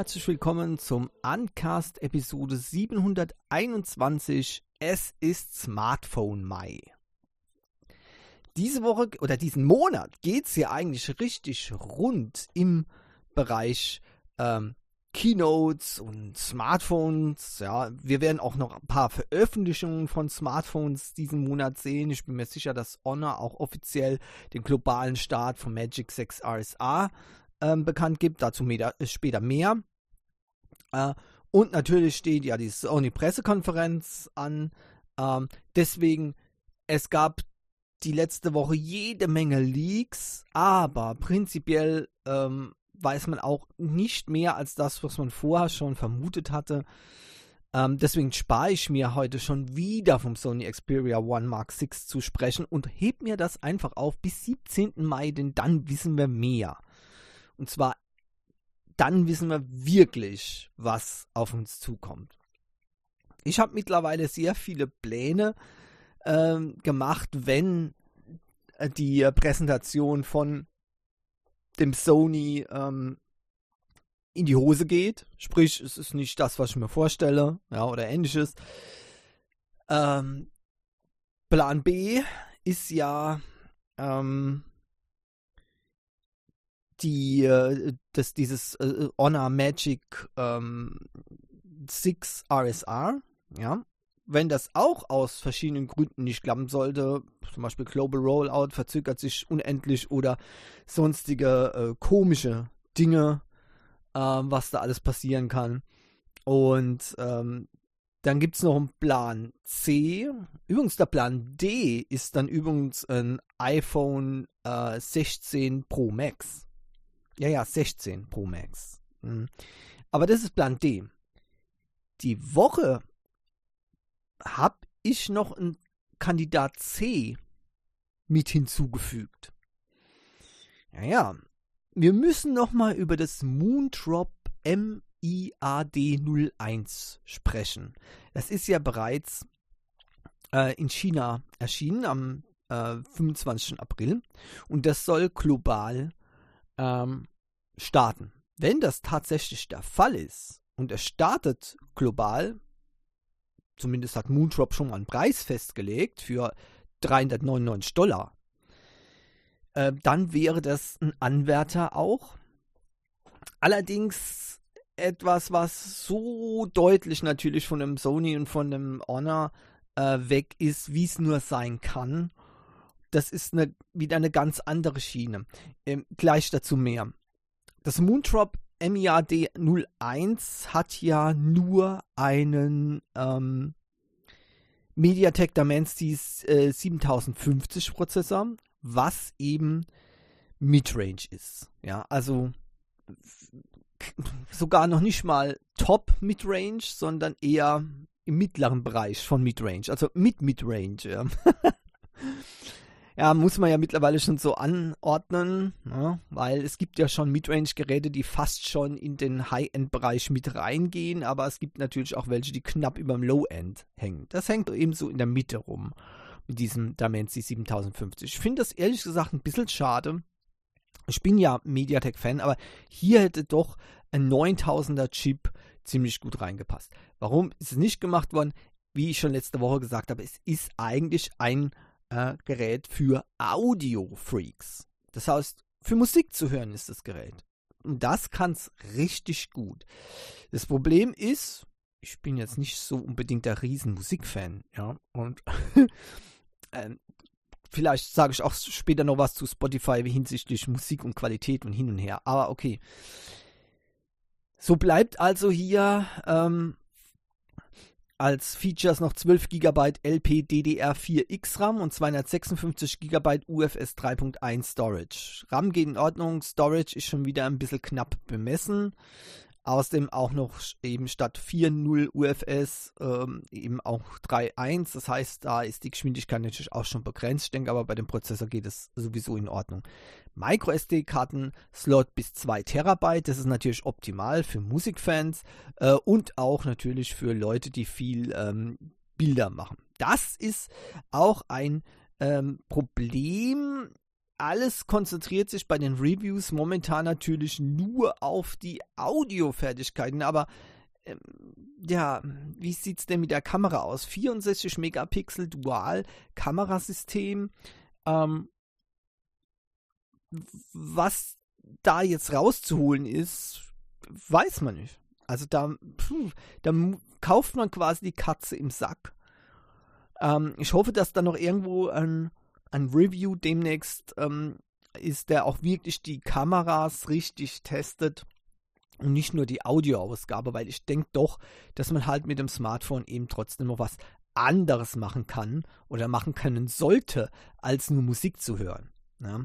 herzlich willkommen zum Uncast Episode 721. Es ist Smartphone Mai. Diese Woche oder diesen Monat geht es ja eigentlich richtig rund im Bereich Keynotes und Smartphones. Ja, wir werden auch noch ein paar Veröffentlichungen von Smartphones diesen Monat sehen. Ich bin mir sicher, dass Honor auch offiziell den globalen Start von Magic 6 RSA bekannt gibt, dazu später mehr. Und natürlich steht ja die Sony-Pressekonferenz an. Deswegen, es gab die letzte Woche jede Menge Leaks, aber prinzipiell weiß man auch nicht mehr als das, was man vorher schon vermutet hatte. Deswegen spare ich mir heute schon wieder vom Sony Xperia One Mark 6 zu sprechen und heb mir das einfach auf bis 17. Mai, denn dann wissen wir mehr. Und zwar, dann wissen wir wirklich, was auf uns zukommt. Ich habe mittlerweile sehr viele Pläne gemacht, wenn die Präsentation von dem Sony in die Hose geht. Sprich, es ist nicht das, was ich mir vorstelle, ja, oder ähnliches. Plan B ist ja dieses Honor Magic 6 RSR, ja, wenn das auch aus verschiedenen Gründen nicht klappen sollte, zum Beispiel Global Rollout verzögert sich unendlich oder sonstige komische Dinge, was da alles passieren kann. Und dann gibt es noch einen Plan C. Übrigens, der Plan D ist dann übrigens ein iPhone 16 Pro Max. Ja, 16 Pro Max. Aber das ist Plan D. Die Woche habe ich noch einen Kandidat C mit hinzugefügt. Ja, wir müssen nochmal über das Moondrop MIAD01 sprechen. Das ist ja bereits in China erschienen am 25. April und das soll global starten. Wenn das tatsächlich der Fall ist und es startet global, zumindest hat Moondrop schon mal einen Preis festgelegt für $399, dann wäre das ein Anwärter auch. Allerdings etwas, was so deutlich natürlich von dem Sony und von dem Honor weg ist, wie es nur sein kann. Das ist wieder eine ganz andere Schiene. Gleich dazu mehr. Das Moondrop MIAD01 hat ja nur einen MediaTek Dimensity 7050 Prozessor, was eben Midrange ist. Ja, also sogar noch nicht mal Top Midrange, sondern eher im mittleren Bereich von Midrange, also mit Midrange. Ja. Ja, muss man ja mittlerweile schon so anordnen, ja, weil es gibt ja schon Midrange-Geräte, die fast schon in den High-End-Bereich mit reingehen, aber es gibt natürlich auch welche, die knapp über dem Low-End hängen. Das hängt eben so in der Mitte rum, mit diesem Dimensity 7050. Ich finde das ehrlich gesagt ein bisschen schade. Ich bin ja MediaTek-Fan, aber hier hätte doch ein 9000er Chip ziemlich gut reingepasst. Warum ist es nicht gemacht worden? Wie ich schon letzte Woche gesagt habe, es ist eigentlich ein Gerät für Audio-Freaks. Das heißt, für Musik zu hören ist das Gerät. Und das kann es richtig gut. Das Problem ist, ich bin jetzt nicht so unbedingt der Riesen-Musikfan, ja, und vielleicht sage ich auch später noch was zu Spotify hinsichtlich Musik und Qualität und hin und her, aber okay. So bleibt also hier als Features noch 12 GB LPDDR4X RAM und 256 GB UFS 3.1 Storage. RAM geht in Ordnung, Storage ist schon wieder ein bisschen knapp bemessen. Außerdem auch noch eben statt 4.0 UFS eben auch 3.1. Das heißt, da ist die Geschwindigkeit natürlich auch schon begrenzt. Ich denke aber, bei dem Prozessor geht es sowieso in Ordnung. Micro-SD-Karten-Slot bis 2 Terabyte. Das ist natürlich optimal für Musikfans und auch natürlich für Leute, die viel Bilder machen. Das ist auch ein Problem alles konzentriert sich bei den Reviews momentan natürlich nur auf die Audiofertigkeiten, aber ja, wie sieht es denn mit der Kamera aus? 64 Megapixel Dual-Kamerasystem. Was da jetzt rauszuholen ist, weiß man nicht. Also da kauft man quasi die Katze im Sack. Ich hoffe, dass da noch irgendwo ein Review demnächst ist, der auch wirklich die Kameras richtig testet und nicht nur die Audioausgabe, weil ich denke doch, dass man halt mit dem Smartphone eben trotzdem noch was anderes machen kann oder machen können sollte, als nur Musik zu hören. Ja.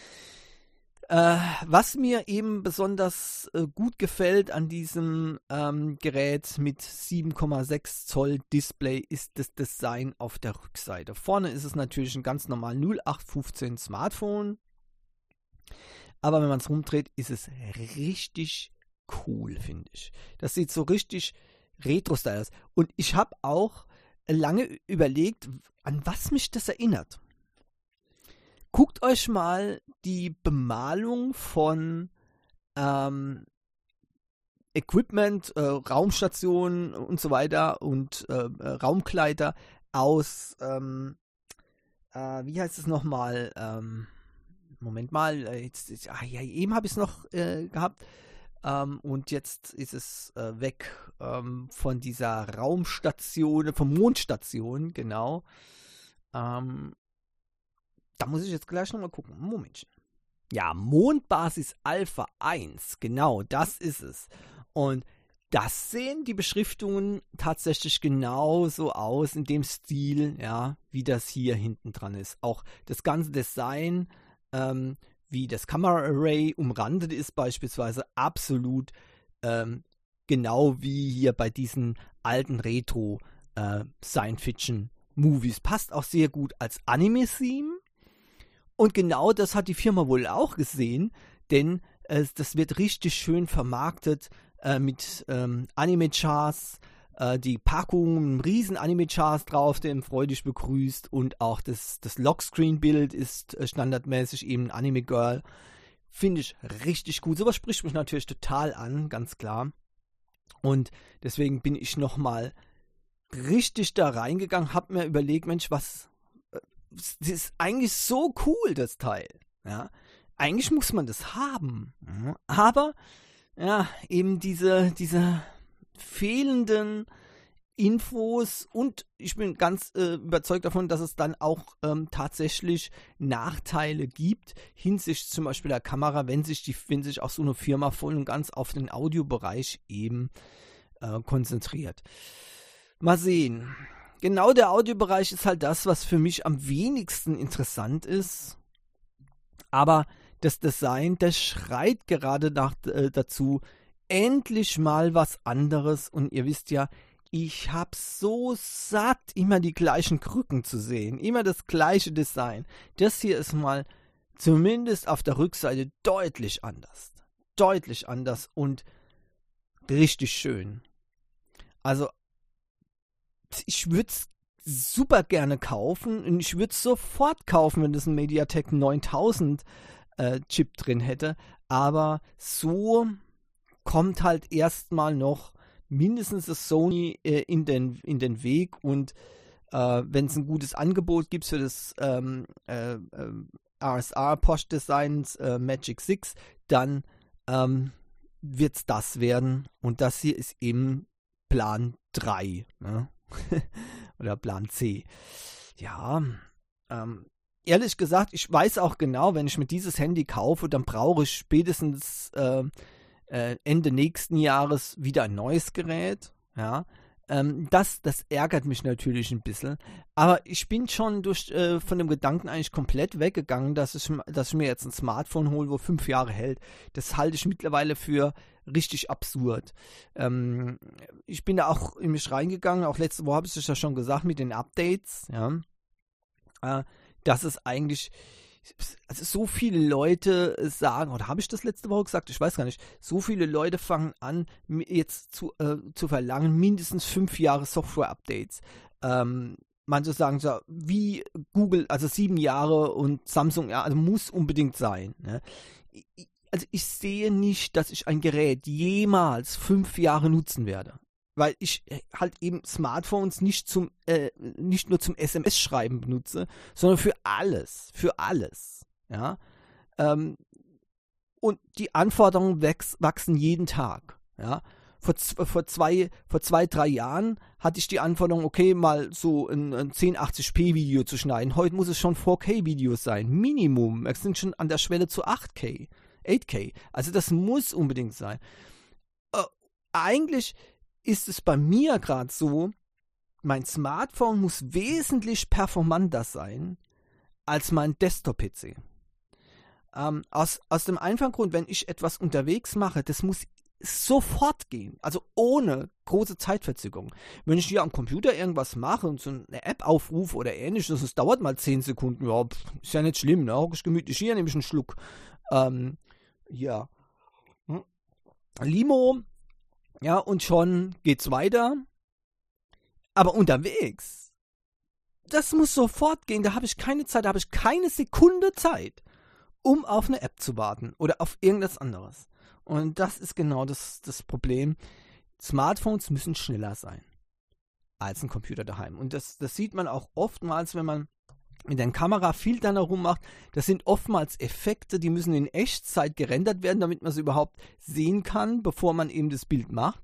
Was mir eben besonders gut gefällt an diesem Gerät mit 7,6 Zoll Display ist das Design auf der Rückseite. Vorne ist es natürlich ein ganz normal 0815 Smartphone, aber wenn man es rumdreht, ist es richtig cool, finde ich. Das sieht so richtig Retro-Style aus. Und ich habe auch lange überlegt, an was mich das erinnert. Guckt euch mal die Bemalung von Equipment, Raumstationen und so weiter und Raumkleider aus, wie heißt es nochmal? Moment mal, eben habe ich es noch gehabt und jetzt ist es weg von dieser Raumstation, von Mondstation, genau. Da muss ich jetzt gleich nochmal gucken. Momentchen. Ja, Mondbasis Alpha 1. Genau, das ist es. Und das sehen die Beschriftungen tatsächlich genauso aus, in dem Stil, ja, wie das hier hinten dran ist. Auch das ganze Design, wie das Kamera-Array umrandet ist beispielsweise, absolut genau wie hier bei diesen alten Retro-Science-Fiction-Movies. Passt auch sehr gut als Anime-Theme. Und genau das hat die Firma wohl auch gesehen, denn das wird richtig schön vermarktet mit Anime-Chars, die Packung, ein riesen Anime-Chars drauf, der freudig begrüßt und auch das Lockscreen-Bild ist standardmäßig eben Anime-Girl. Finde ich richtig gut. Sowas spricht mich natürlich total an, ganz klar. Und deswegen bin ich nochmal richtig da reingegangen, habe mir überlegt, Mensch, das ist eigentlich so cool, das Teil. Ja, eigentlich muss man das haben. Ja, aber ja, eben diese fehlenden Infos und ich bin ganz überzeugt davon, dass es dann auch tatsächlich Nachteile gibt hinsichtlich zum Beispiel der Kamera, wenn sich auch so eine Firma voll und ganz auf den Audiobereich eben konzentriert. Mal sehen. Genau, der Audiobereich ist halt das, was für mich am wenigsten interessant ist. Aber das Design, das schreit gerade dazu, endlich mal was anderes. Und ihr wisst ja, ich hab so satt, immer die gleichen Krücken zu sehen. Immer das gleiche Design. Das hier ist mal zumindest auf der Rückseite deutlich anders. Deutlich anders und richtig schön. Also, ich würde es super gerne kaufen und ich würde es sofort kaufen, wenn das ein MediaTek 9000 Chip drin hätte. Aber so kommt halt erstmal noch mindestens das Sony in den Weg und wenn es ein gutes Angebot gibt für das RSR Porsche Designs Magic 6, dann wird es das werden und das hier ist eben Plan 3, ne? Oder Plan C. Ja, ehrlich gesagt, ich weiß auch genau, wenn ich mir dieses Handy kaufe, dann brauche ich spätestens Ende nächsten Jahres wieder ein neues Gerät. Ja, das ärgert mich natürlich ein bisschen. Aber ich bin schon von dem Gedanken eigentlich komplett weggegangen, dass ich mir jetzt ein Smartphone hole, wo 5 Jahre hält. Das halte ich mittlerweile für richtig absurd. Ich bin da auch in mich reingegangen, auch letzte Woche habe ich es ja schon gesagt, mit den Updates, ja, dass es eigentlich, also so viele Leute sagen, oder habe ich das letzte Woche gesagt? Ich weiß gar nicht. So viele Leute fangen an, jetzt zu verlangen, mindestens 5 Jahre Software-Updates. manche sagen so, wie Google, also 7 Jahre und Samsung, ja, also muss unbedingt sein. Ne? Also ich sehe nicht, dass ich ein Gerät jemals 5 Jahre nutzen werde. Weil ich halt eben Smartphones nicht nur zum SMS-Schreiben benutze, sondern für alles. Für alles. Ja. Und die Anforderungen wachsen jeden Tag. Ja. Vor 2-3 Jahren hatte ich die Anforderung, okay, mal so ein 1080p Video zu schneiden. Heute muss es schon 4K Videos sein. Minimum. Wir sind schon an der Schwelle zu 8K. Also das muss unbedingt sein. Eigentlich ist es bei mir gerade so, mein Smartphone muss wesentlich performanter sein als mein Desktop-PC. Aus dem einfachen Grund, wenn ich etwas unterwegs mache, das muss sofort gehen, also ohne große Zeitverzögerung. Wenn ich hier am Computer irgendwas mache und so eine App aufrufe oder ähnliches, das dauert mal 10 Sekunden, ja, ist ja nicht schlimm, ne? Hocke ich gemütlich hier, nehme ich einen Schluck ja, Limo, ja, und schon geht's weiter. Aber unterwegs, das muss sofort gehen, da habe ich keine Zeit, da habe ich keine Sekunde Zeit, um auf eine App zu warten oder auf irgendwas anderes. Und das ist genau das Problem. Smartphones müssen schneller sein als ein Computer daheim. Und das sieht man auch oftmals, wenn man mit den Kamerafiltern herummacht. Das sind oftmals Effekte, die müssen in Echtzeit gerendert werden, damit man sie überhaupt sehen kann, bevor man eben das Bild macht.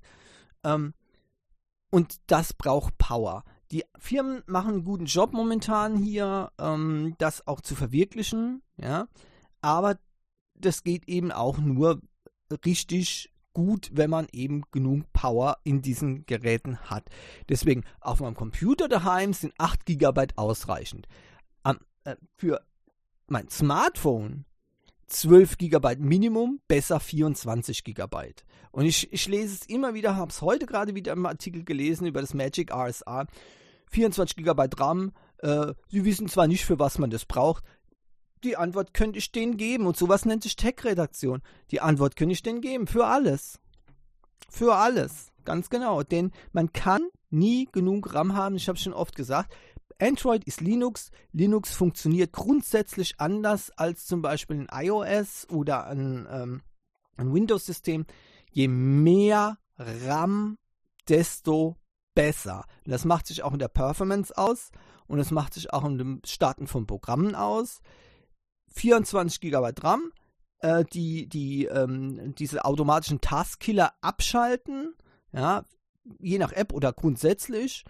Und das braucht Power. Die Firmen machen einen guten Job momentan hier, das auch zu verwirklichen. Ja? Aber das geht eben auch nur richtig gut, wenn man eben genug Power in diesen Geräten hat. Deswegen, auf meinem Computer daheim sind 8 GB ausreichend. Für mein Smartphone 12 GB Minimum, besser 24 GB. Und ich lese es immer wieder, habe es heute gerade wieder im Artikel gelesen über das Magic RSA. 24 GB RAM, Sie wissen zwar nicht, für was man das braucht. Die Antwort könnte ich denen geben. Und sowas nennt sich Tech-Redaktion. Die Antwort könnte ich denen geben. Für alles. Für alles. Ganz genau. Denn man kann nie genug RAM haben. Ich habe es schon oft gesagt. Android ist Linux. Linux funktioniert grundsätzlich anders als zum Beispiel ein iOS oder ein Windows-System. Je mehr RAM, desto besser. Und das macht sich auch in der Performance aus. Und das macht sich auch in dem Starten von Programmen aus. 24 GB RAM, diese automatischen Taskkiller abschalten, ja, je nach App oder grundsätzlich,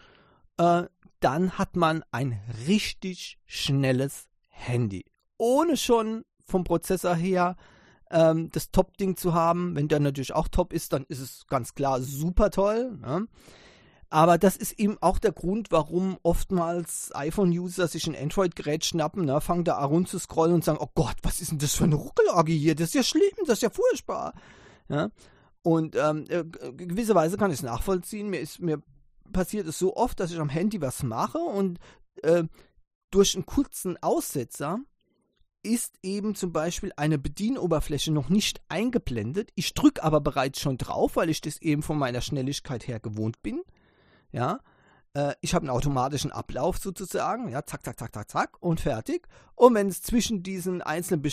dann hat man ein richtig schnelles Handy. Ohne schon vom Prozessor her das Top-Ding zu haben. Wenn der natürlich auch top ist, dann ist es ganz klar super toll. Ja. Aber das ist eben auch der Grund, warum oftmals iPhone-User sich ein Android-Gerät schnappen, ne, fangen da rund zu scrollen und sagen, oh Gott, was ist denn das für eine Ruckelage hier? Das ist ja schlimm, das ist ja furchtbar. Ja? Und gewisserweise kann ich es nachvollziehen. Mir passiert es so oft, dass ich am Handy was mache und durch einen kurzen Aussetzer ist eben zum Beispiel eine Bedienoberfläche noch nicht eingeblendet. Ich drücke aber bereits schon drauf, weil ich das eben von meiner Schnelligkeit her gewohnt bin. Ja, ich habe einen automatischen Ablauf sozusagen, ja, zack, zack, zack, zack, zack und fertig. Und wenn es zwischen diesen einzelnen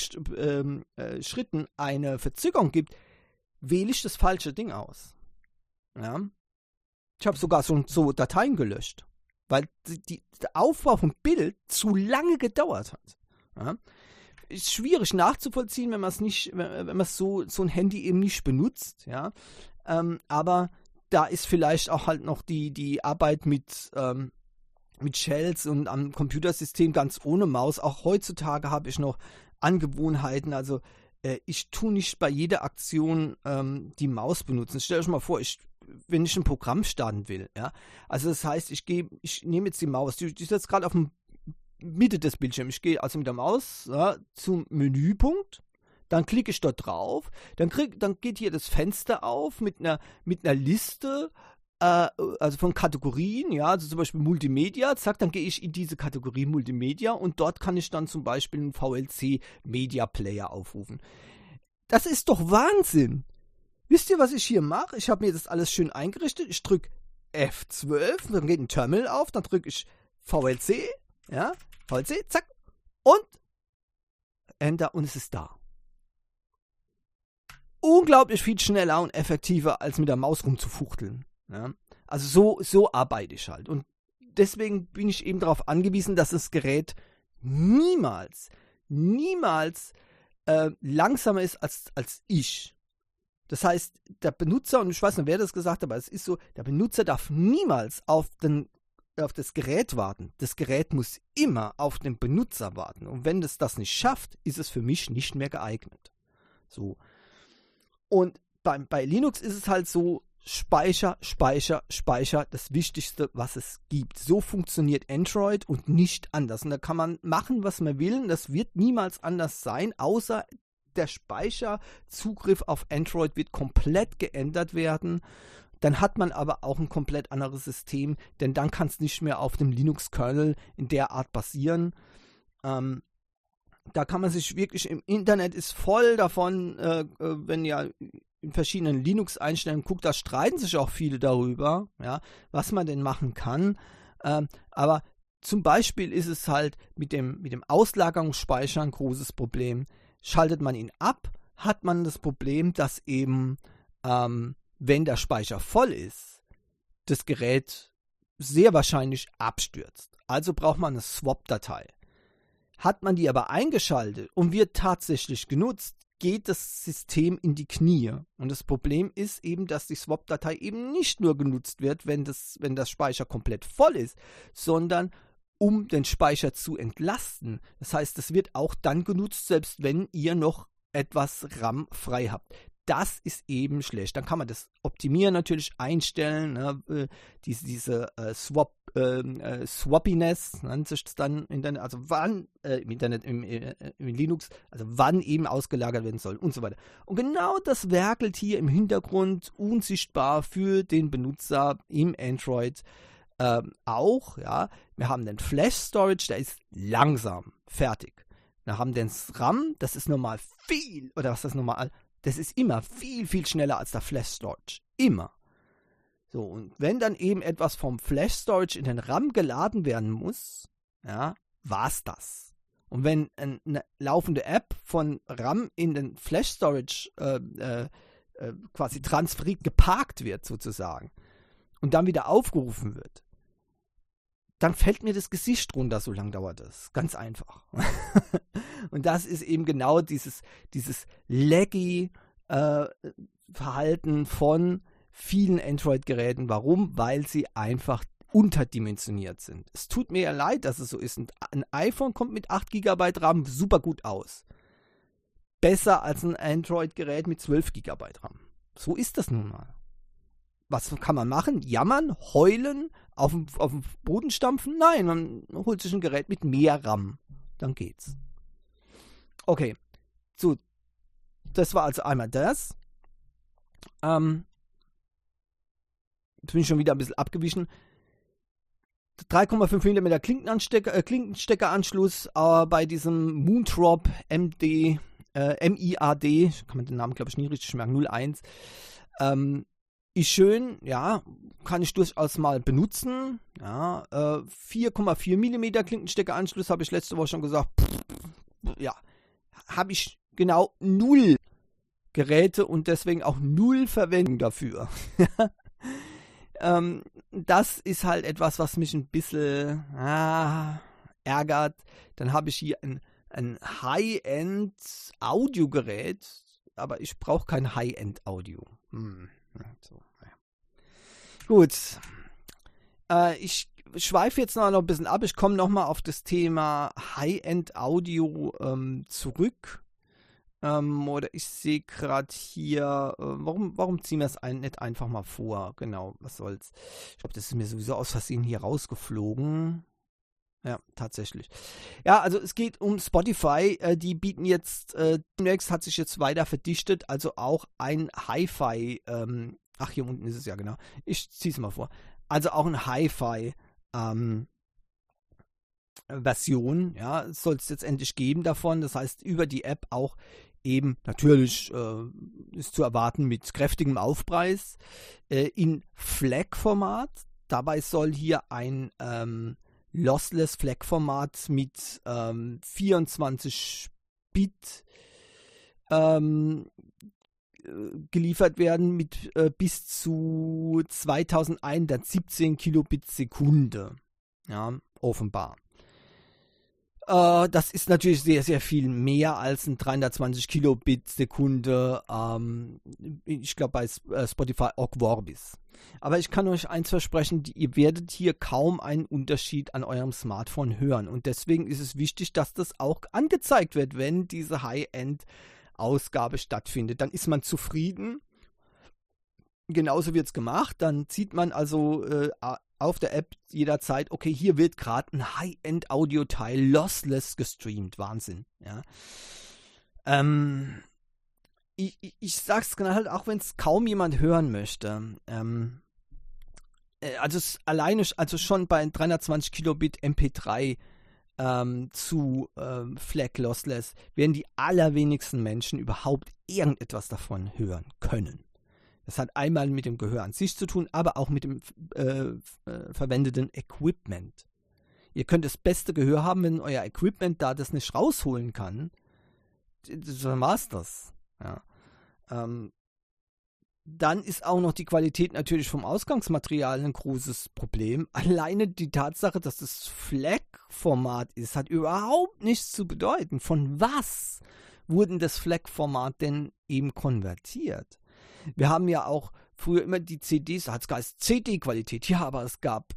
Schritten eine Verzögerung gibt, wähle ich das falsche Ding aus. Ja, ich habe sogar so Dateien gelöscht, weil der Aufbau vom Bild zu lange gedauert hat. Ja, ist schwierig nachzuvollziehen, wenn man es nicht, wenn man so ein Handy eben nicht benutzt, ja, aber da ist vielleicht auch halt noch die Arbeit mit Shells und am Computersystem ganz ohne Maus. Auch heutzutage habe ich noch Angewohnheiten. Also ich tue nicht bei jeder Aktion die Maus benutzen. Stellt euch mal vor, wenn ich ein Programm starten will, ja. Also das heißt, ich nehme jetzt die Maus, die ist jetzt gerade auf der Mitte des Bildschirms. Ich gehe also mit der Maus zum Menüpunkt. Dann klicke ich dort drauf, dann geht hier das Fenster auf mit einer Liste, also von Kategorien, ja, also zum Beispiel Multimedia, zack, dann gehe ich in diese Kategorie Multimedia und dort kann ich dann zum Beispiel einen VLC Media Player aufrufen. Das ist doch Wahnsinn! Wisst ihr, was ich hier mache? Ich habe mir das alles schön eingerichtet, ich drücke F12, dann geht ein Terminal auf, dann drücke ich VLC, ja, VLC, zack, und Enter und es ist da. Unglaublich viel schneller und effektiver, als mit der Maus rumzufuchteln. Ja? Also so arbeite ich halt. Und deswegen bin ich eben darauf angewiesen, dass das Gerät niemals langsamer ist als ich. Das heißt, der Benutzer, und ich weiß nicht, wer das gesagt hat, aber es ist so, der Benutzer darf niemals auf das Gerät warten. Das Gerät muss immer auf den Benutzer warten. Und wenn es das nicht schafft, ist es für mich nicht mehr geeignet. So. Und bei Linux ist es halt so, Speicher, das Wichtigste, was es gibt. So funktioniert Android und nicht anders. Und da kann man machen, was man will. Und das wird niemals anders sein, außer der Speicherzugriff auf Android wird komplett geändert werden. Dann hat man aber auch ein komplett anderes System, denn dann kann es nicht mehr auf dem Linux-Kernel in der Art basieren. Da kann man sich wirklich, im Internet ist voll davon, wenn ihr in verschiedenen Linux-Einstellungen guckt, da streiten sich auch viele darüber, ja, was man denn machen kann. Aber zum Beispiel ist es halt mit dem Auslagerungsspeicher ein großes Problem. Schaltet man ihn ab, hat man das Problem, dass eben, wenn der Speicher voll ist, das Gerät sehr wahrscheinlich abstürzt. Also braucht man eine Swap-Datei. Hat man die aber eingeschaltet und wird tatsächlich genutzt, geht das System in die Knie. Und das Problem ist eben, dass die Swap-Datei eben nicht nur genutzt wird, wenn das Speicher komplett voll ist, sondern um den Speicher zu entlasten. Das heißt, es wird auch dann genutzt, selbst wenn ihr noch etwas RAM frei habt. Das ist eben schlecht. Dann kann man das optimieren, natürlich einstellen. Ne? Diese Swappiness nennt sich das dann im Internet, also wann im Internet, im Linux, also wann eben ausgelagert werden soll und so weiter. Und genau das werkelt hier im Hintergrund unsichtbar für den Benutzer im Android auch. Ja? Wir haben den Flash Storage, der ist langsam, fertig. Wir haben den RAM, das ist normal viel, oder was ist das normal? Das ist immer viel, viel schneller als der Flash Storage. Immer. So, und wenn dann eben etwas vom Flash Storage in den RAM geladen werden muss, ja, war's das. Und wenn eine laufende App von RAM in den Flash Storage quasi transferiert, geparkt wird sozusagen, und dann wieder aufgerufen wird, dann fällt mir das Gesicht runter, so lang dauert das. Ganz einfach. Und das ist eben genau dieses laggy Verhalten von vielen Android-Geräten. Warum? Weil sie einfach unterdimensioniert sind. Es tut mir ja leid, dass es so ist. Ein iPhone kommt mit 8 GB RAM super gut aus. Besser als ein Android-Gerät mit 12 GB RAM. So ist das nun mal. Was kann man machen? Jammern? Heulen? Auf den Boden stampfen? Nein, man holt sich ein Gerät mit mehr RAM. Dann geht's. Okay, so. Das war also einmal das. Jetzt bin ich schon wieder ein bisschen abgewichen. 3,5 mm Klinkensteckeranschluss bei diesem Moontrop MIAD, kann man den Namen glaube ich nie richtig merken, 01. Ist schön, ja, kann ich durchaus mal benutzen. Ja, 4,4 mm Klinkensteckeranschluss habe ich letzte Woche schon gesagt. Ja, habe ich genau 0 Geräte und deswegen auch 0 Verwendung dafür. Das ist halt etwas, was mich ein bisschen ärgert. Dann habe ich hier ein High-End-Audiogerät, aber ich brauche kein High-End-Audio. So, ja. Gut. Ich schweife jetzt noch ein bisschen ab. Ich komme nochmal auf das Thema High-End-Audio zurück. Oder ich sehe gerade hier, warum ziehen wir es nicht einfach mal vor? Genau, was soll's. Ich glaube, das ist mir sowieso aus Versehen hier rausgeflogen. Ja, tatsächlich. Ja, also es geht um Spotify. Die bieten jetzt, Next hat sich jetzt weiter verdichtet, also auch ein Hi-Fi, hier unten ist es ja genau. Ich ziehe es mal vor. Also auch ein Hi-Fi Version, ja, soll es jetzt endlich geben davon. Das heißt, über die App auch eben natürlich ist zu erwarten mit kräftigem Aufpreis in FLAC-Format. Dabei soll hier ein Lossless FLAC-Format mit 24 Bit geliefert werden mit bis zu 2117 Kilobit Sekunde. Ja, offenbar. Das ist natürlich sehr, sehr viel mehr als ein 320 Kilobit Sekunde, ich glaube bei Spotify Ogg Vorbis. Aber ich kann euch eins versprechen, ihr werdet hier kaum einen Unterschied an eurem Smartphone hören. Und deswegen ist es wichtig, dass das auch angezeigt wird, wenn diese High-End-Ausgabe stattfindet. Dann ist man zufrieden. Genauso wird es gemacht. Dann zieht man also auf der App jederzeit, okay, hier wird gerade ein High-End-Audio-Teil lossless gestreamt. Wahnsinn. Ja. Ich sag's halt, auch wenn es kaum jemand hören möchte. Also schon bei 320 Kilobit MP3 zu FLAC Lossless werden die allerwenigsten Menschen überhaupt irgendetwas davon hören können. Das hat einmal mit dem Gehör an sich zu tun, aber auch mit dem verwendeten Equipment. Ihr könnt das beste Gehör haben, wenn euer Equipment da das nicht rausholen kann. Dann war's das. Ja. Dann ist auch noch die Qualität natürlich vom Ausgangsmaterial ein großes Problem. Alleine die Tatsache, dass das FLAC-Format ist, hat überhaupt nichts zu bedeuten. Von was wurden das FLAC-Format denn eben konvertiert? Wir haben ja auch früher immer die CDs, hat es geheißen CD-Qualität, ja, aber es gab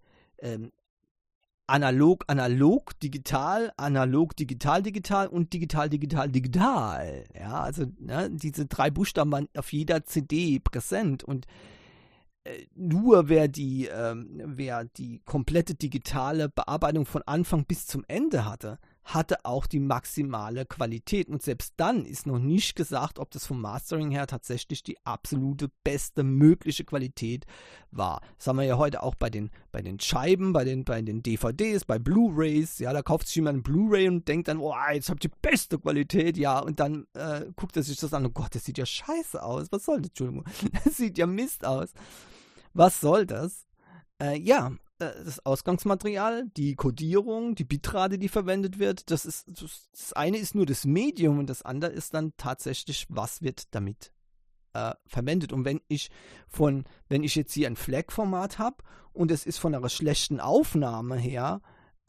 analog, digital und digital. Ja, also diese 3 Buchstaben waren auf jeder CD präsent und nur wer die komplette digitale Bearbeitung von Anfang bis zum Ende hatte auch die maximale Qualität. Und selbst dann ist noch nicht gesagt, ob das vom Mastering her tatsächlich die absolute beste mögliche Qualität war. Das haben wir ja heute auch bei den Scheiben, bei den DVDs, bei Blu-Rays. Ja, da kauft sich jemand ein Blu-Ray und denkt dann, oh, jetzt habt ihr die beste Qualität. Ja, und dann guckt er sich das an. Oh Gott, das sieht ja scheiße aus. Was soll das? Entschuldigung. Das sieht ja Mist aus. Was soll das? Das Ausgangsmaterial, die Codierung, die Bitrate, die verwendet wird, das eine ist nur das Medium und das andere ist dann tatsächlich, was wird damit verwendet. Und wenn ich jetzt hier ein FLAC-Format habe und es ist von einer schlechten Aufnahme her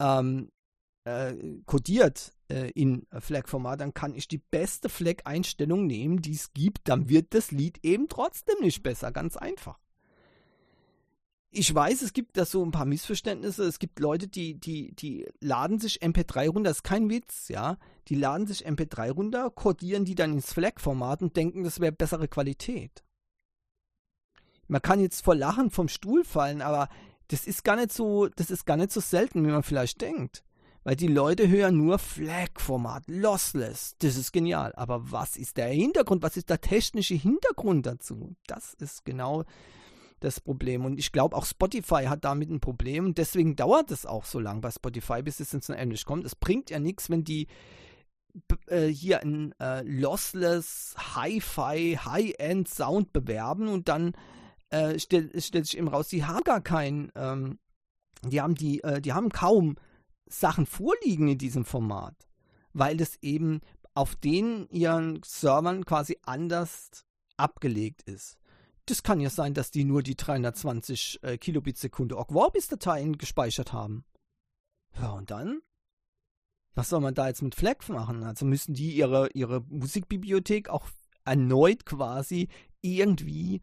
codiert in FLAC-Format, dann kann ich die beste FLAC-Einstellung nehmen, die es gibt, dann wird das Lied eben trotzdem nicht besser, ganz einfach. Ich weiß, es gibt da so ein paar Missverständnisse. Es gibt Leute, die laden sich MP3 runter, das ist kein Witz, ja. Die laden sich MP3 runter, codieren die dann ins FLAC-Format und denken, das wäre bessere Qualität. Man kann jetzt vor Lachen vom Stuhl fallen, aber das ist gar nicht so selten, wie man vielleicht denkt. Weil die Leute hören nur FLAC-Format, lossless, das ist genial. Aber was ist der Hintergrund, was ist der technische Hintergrund dazu? Das ist genau das Problem. Und ich glaube, auch Spotify hat damit ein Problem und deswegen dauert es auch so lang bei Spotify, bis es ins Englisch kommt. Es bringt ja nichts, wenn die hier ein Lossless, Hi-Fi, High-End Sound bewerben und dann stellt sich eben raus, die haben gar keinen, die haben kaum Sachen vorliegen in diesem Format, weil das eben auf den ihren Servern quasi anders abgelegt ist. Das kann ja sein, dass die nur die 320 Kilobit Sekunde Ogg Vorbis Dateien gespeichert haben. Ja, und dann? Was soll man da jetzt mit FLAC machen? Also müssen die ihre Musikbibliothek auch erneut quasi irgendwie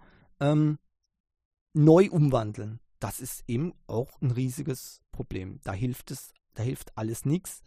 neu umwandeln. Das ist eben auch ein riesiges Problem. Da hilft alles nichts.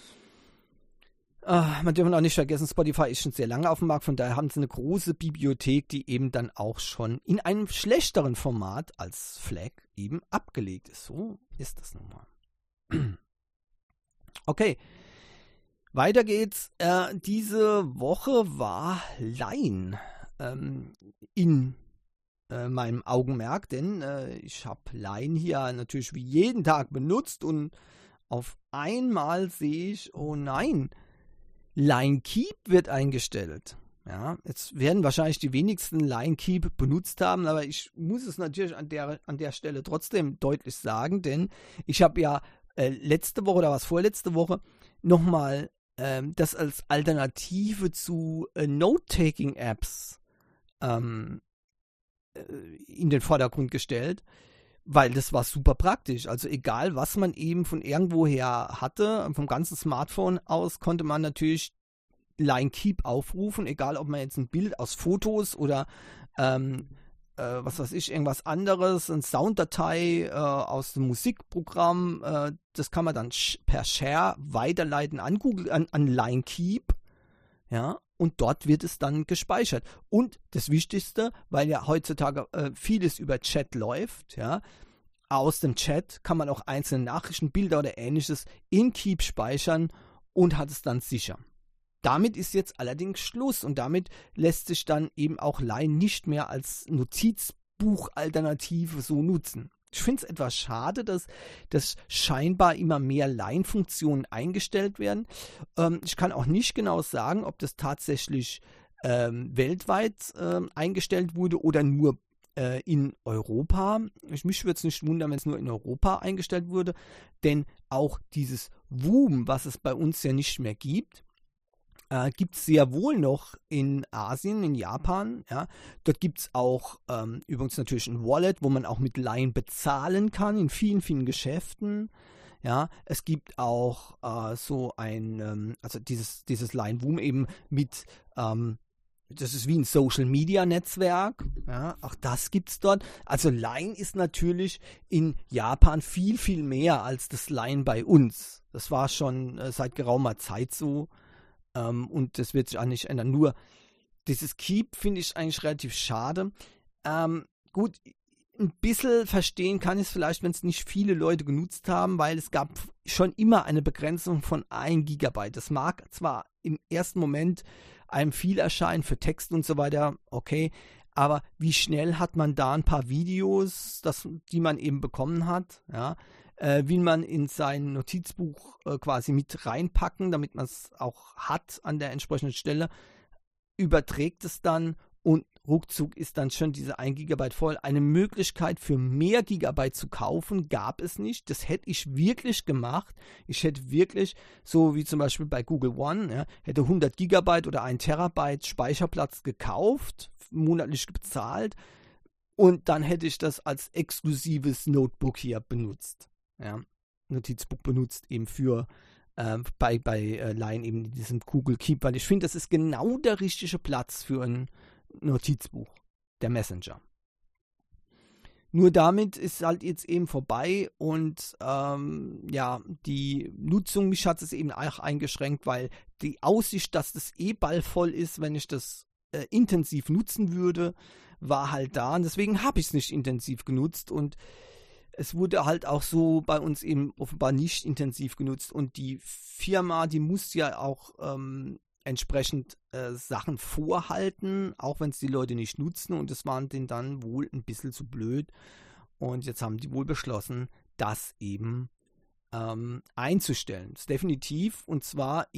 Man darf auch nicht vergessen, Spotify ist schon sehr lange auf dem Markt, von daher haben sie eine große Bibliothek, die eben dann auch schon in einem schlechteren Format als FLAC eben abgelegt ist. So ist das nun mal. Okay, weiter geht's. Diese Woche war Line in meinem Augenmerk, denn ich habe Line hier natürlich wie jeden Tag benutzt und auf einmal sehe ich, oh nein, Line Keep wird eingestellt. Ja, jetzt werden wahrscheinlich die wenigsten Line Keep benutzt haben, aber ich muss es natürlich an der Stelle trotzdem deutlich sagen, denn ich habe ja letzte Woche oder was vorletzte Woche nochmal das als Alternative zu Note-Taking-Apps in den Vordergrund gestellt, weil das war super praktisch. Also egal, was man eben von irgendwoher hatte, vom ganzen Smartphone aus konnte man natürlich Line Keep aufrufen, egal ob man jetzt ein Bild aus Fotos oder was weiß ich, irgendwas anderes, eine Sounddatei aus dem Musikprogramm, das kann man dann per Share weiterleiten an Google, an Line Keep, ja, und dort wird es dann gespeichert. Und das Wichtigste, weil ja heutzutage vieles über Chat läuft, ja, aus dem Chat kann man auch einzelne Nachrichten, Bilder oder ähnliches in Keep speichern und hat es dann sicher. Damit ist jetzt allerdings Schluss und damit lässt sich dann eben auch Line nicht mehr als Notizbuchalternative so nutzen. Ich finde es etwas schade, dass scheinbar immer mehr Line-Funktionen eingestellt werden. Ich kann auch nicht genau sagen, ob das tatsächlich weltweit eingestellt wurde oder nur in Europa. Mich würde es nicht wundern, wenn es nur in Europa eingestellt wurde, denn auch dieses Woom, was es bei uns ja nicht mehr gibt, gibt es sehr wohl noch in Asien, in Japan. Ja. Dort gibt es auch übrigens natürlich ein Wallet, wo man auch mit Line bezahlen kann in vielen, vielen Geschäften. Ja. Es gibt auch so ein, also dieses Line Woom eben mit, das ist wie ein Social-Media-Netzwerk. Ja. Auch das gibt es dort. Also Line ist natürlich in Japan viel, viel mehr als das Line bei uns. Das war schon seit geraumer Zeit so. Und das wird sich auch nicht ändern. Nur dieses Keep finde ich eigentlich relativ schade. Gut, ein bisschen verstehen kann ich es vielleicht, wenn es nicht viele Leute genutzt haben, weil es gab schon immer eine Begrenzung von 1 Gigabyte. Das mag zwar im ersten Moment einem viel erscheinen für Text und so weiter, okay, aber wie schnell hat man da ein paar Videos, die man eben bekommen hat, ja, will man in sein Notizbuch quasi mit reinpacken, damit man es auch hat an der entsprechenden Stelle, überträgt es dann und ruckzuck ist dann schon diese 1 Gigabyte voll. Eine Möglichkeit für mehr Gigabyte zu kaufen gab es nicht. Das hätte ich wirklich gemacht. Ich hätte wirklich, so wie zum Beispiel bei Google One, ja, hätte 100 Gigabyte oder 1 Terabyte Speicherplatz gekauft, monatlich bezahlt und dann hätte ich das als exklusives Notebook hier benutzt. Ja, Notizbuch benutzt eben für bei Line eben in diesem Google Keep, weil ich finde, das ist genau der richtige Platz für ein Notizbuch, der Messenger. Nur damit ist halt jetzt eben vorbei und ja, die Nutzung, mich hat es eben auch eingeschränkt, weil die Aussicht, dass das bald voll ist, wenn ich das intensiv nutzen würde, war halt da und deswegen habe ich es nicht intensiv genutzt und es wurde halt auch so bei uns eben offenbar nicht intensiv genutzt und die Firma, die muss ja auch entsprechend Sachen vorhalten, auch wenn es die Leute nicht nutzen und es waren denen dann wohl ein bisschen zu blöd und jetzt haben die wohl beschlossen, das eben einzustellen. Das ist definitiv und zwar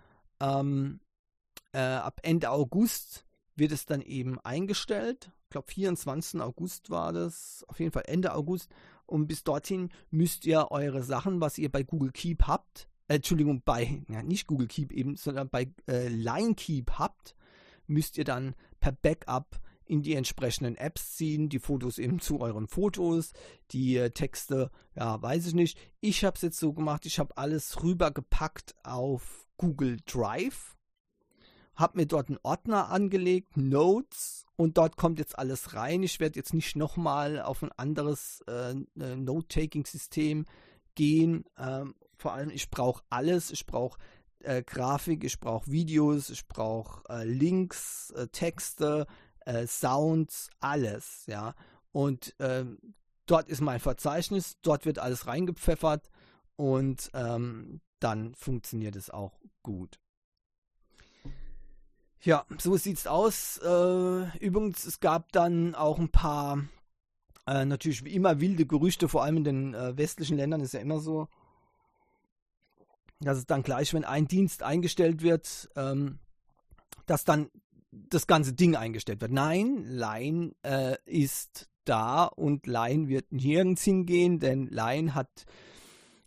ab Ende August wird es dann eben eingestellt. Ich glaube 24. August war das, auf jeden Fall Ende August. Und bis dorthin müsst ihr eure Sachen, was ihr bei Google Keep habt, nicht Google Keep eben, sondern bei Line Keep habt, müsst ihr dann per Backup in die entsprechenden Apps ziehen, die Fotos eben zu euren Fotos, die Texte, ja, weiß ich nicht. Ich habe es jetzt so gemacht, ich habe alles rübergepackt auf Google Drive, habe mir dort einen Ordner angelegt, Notes, und dort kommt jetzt alles rein. Ich werde jetzt nicht nochmal auf ein anderes Note-Taking-System gehen. Vor allem, ich brauche alles. Ich brauche Grafik, ich brauche Videos, ich brauche Links, Texte, Sounds, alles. Ja. Und dort ist mein Verzeichnis, dort wird alles reingepfeffert und dann funktioniert es auch gut. Ja, so sieht's aus. Übrigens, es gab dann auch ein paar, natürlich wie immer wilde Gerüchte, vor allem in den westlichen Ländern ist ja immer so, dass es dann gleich, wenn ein Dienst eingestellt wird, dass dann das ganze Ding eingestellt wird. Nein, Line ist da und Line wird nirgends hingehen, denn Line hat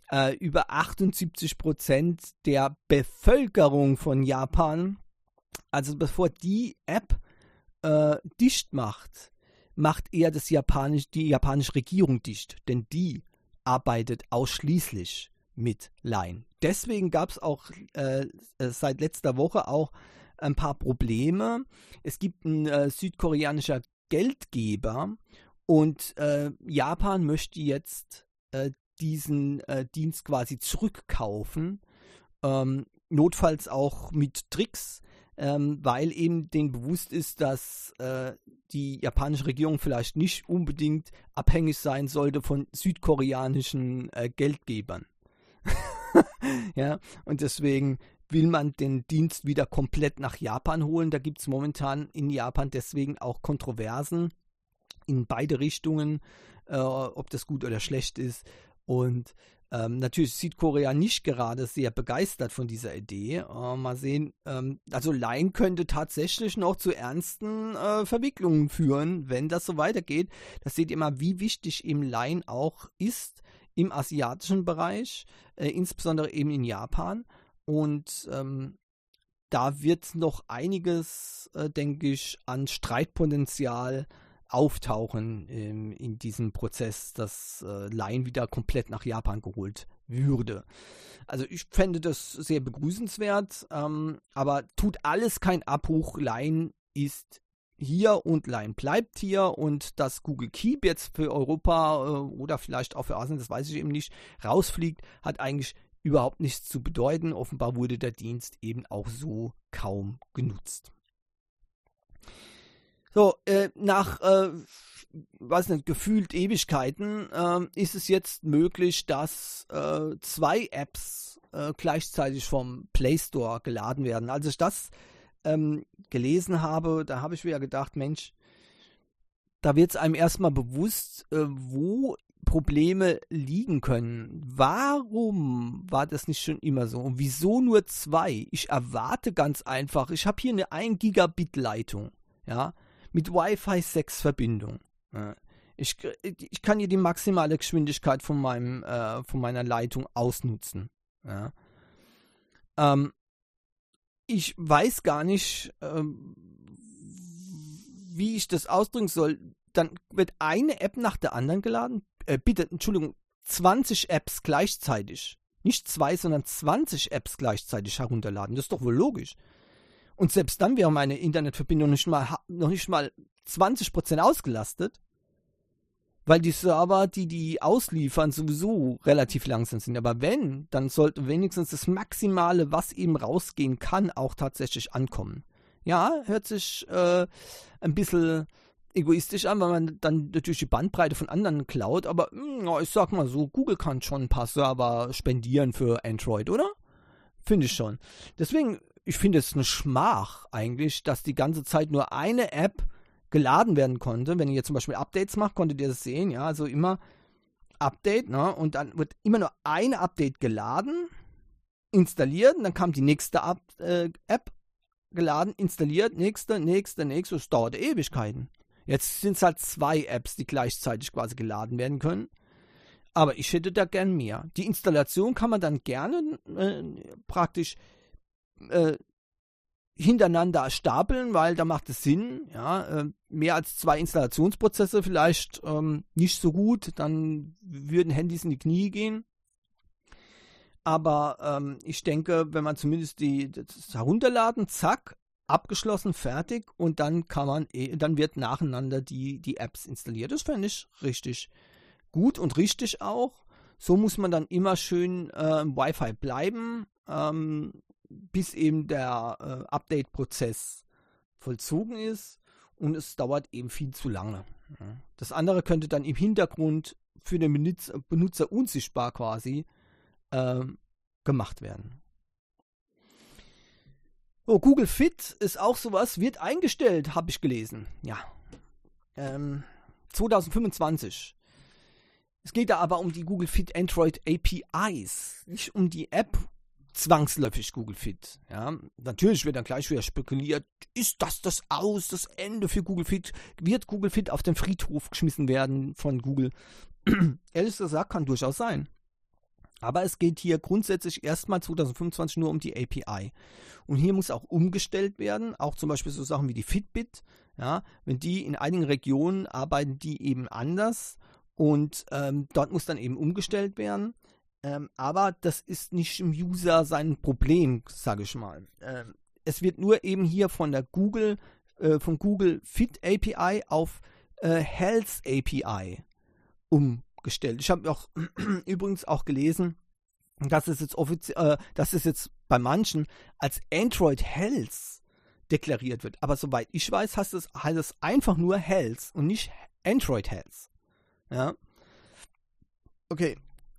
über 78% der Bevölkerung von Japan, also bevor die App dicht macht, macht eher die japanische Regierung dicht, denn die arbeitet ausschließlich mit Line. Deswegen gab es auch seit letzter Woche auch ein paar Probleme. Es gibt einen südkoreanischer Geldgeber und Japan möchte jetzt diesen Dienst quasi zurückkaufen, notfalls auch mit Tricks, weil eben denen bewusst ist, dass die japanische Regierung vielleicht nicht unbedingt abhängig sein sollte von südkoreanischen Geldgebern. Ja, und deswegen will man den Dienst wieder komplett nach Japan holen. Da gibt es momentan in Japan deswegen auch Kontroversen in beide Richtungen, ob das gut oder schlecht ist. Und natürlich ist Südkorea nicht gerade sehr begeistert von dieser Idee. Mal sehen, also Line könnte tatsächlich noch zu ernsten Verwicklungen führen, wenn das so weitergeht. Das seht ihr mal, wie wichtig eben Line auch ist im asiatischen Bereich, insbesondere eben in Japan. Und da wird noch einiges, denke ich, an Streitpotenzial auftauchen in diesem Prozess, dass Line wieder komplett nach Japan geholt würde. Also ich fände das sehr begrüßenswert, aber tut alles kein Abbruch. Line ist hier und Line bleibt hier, und dass Google Keep jetzt für Europa oder vielleicht auch für Asien, das weiß ich eben nicht, rausfliegt, hat eigentlich überhaupt nichts zu bedeuten. Offenbar wurde der Dienst eben auch so kaum genutzt. So, nach, weiß nicht, gefühlt Ewigkeiten ist es jetzt möglich, dass 2 Apps gleichzeitig vom Play Store geladen werden. Als ich das gelesen habe, da habe ich mir ja gedacht, Mensch, da wird es einem erstmal bewusst, wo Probleme liegen können. Warum war das nicht schon immer so? Und wieso nur 2? Ich erwarte ganz einfach, ich habe hier eine 1 Gigabit Leitung, ja, mit Wi-Fi 6 Verbindung. Ja. Ich kann hier die maximale Geschwindigkeit von meiner Leitung ausnutzen. Ja. Ich weiß gar nicht, wie ich das ausdrücken soll. Dann wird eine App nach der anderen geladen. Bitte, Entschuldigung, 20 Apps gleichzeitig. Nicht 2, sondern 20 Apps gleichzeitig herunterladen. Das ist doch wohl logisch. Und selbst dann wäre meine Internetverbindung noch nicht mal 20% ausgelastet, weil die Server, die ausliefern, sowieso relativ langsam sind. Aber wenn, dann sollte wenigstens das Maximale, was eben rausgehen kann, auch tatsächlich ankommen. Ja, hört sich ein bisschen egoistisch an, weil man dann natürlich die Bandbreite von anderen klaut, aber ich sag mal so, Google kann schon ein paar Server spendieren für Android, oder? Finde ich schon. Deswegen, ich finde es eine Schmach eigentlich, dass die ganze Zeit nur eine App geladen werden konnte. Wenn ihr zum Beispiel Updates macht, konntet ihr das sehen, ja, also immer Update, ne, und dann wird immer nur eine Update geladen, installiert, und dann kam die nächste App geladen, installiert, nächste, das dauert Ewigkeiten. Jetzt sind es halt 2 Apps, die gleichzeitig quasi geladen werden können. Aber ich hätte da gern mehr. Die Installation kann man dann gerne praktisch hintereinander stapeln, weil da macht es Sinn. Ja, mehr als 2 Installationsprozesse vielleicht nicht so gut. Dann würden Handys in die Knie gehen. Aber ich denke, wenn man zumindest das herunterladen, zack, abgeschlossen, fertig, und dann dann wird nacheinander die Apps installiert. Das fände ich richtig gut und richtig auch. So muss man dann immer schön im Wi-Fi bleiben, bis eben der Update-Prozess vollzogen ist, und es dauert eben viel zu lange. Das andere könnte dann im Hintergrund für den Benutzer unsichtbar quasi gemacht werden. Oh, Google Fit ist auch sowas, wird eingestellt, habe ich gelesen. Ja. 2025. Es geht da aber um die Google Fit Android APIs, nicht um die App zwangsläufig Google Fit. Ja. Natürlich wird dann gleich wieder spekuliert, ist das Ende für Google Fit? Wird Google Fit auf den Friedhof geschmissen werden von Google? Ehrlich gesagt, kann durchaus sein. Aber es geht hier grundsätzlich erstmal 2025 nur um die API. Und hier muss auch umgestellt werden, auch zum Beispiel so Sachen wie die Fitbit. Ja, wenn die in einigen Regionen arbeiten, die eben anders und dort muss dann eben umgestellt werden. Aber das ist nicht im User sein Problem, sage ich mal. Es wird nur eben hier von der von Google Fit API auf Health API umgestellt. Ich habe auch übrigens auch gelesen, dass es jetzt bei manchen als Android Health deklariert wird. Aber soweit ich weiß, heißt es einfach nur Health und nicht Android Health. Ja. Okay.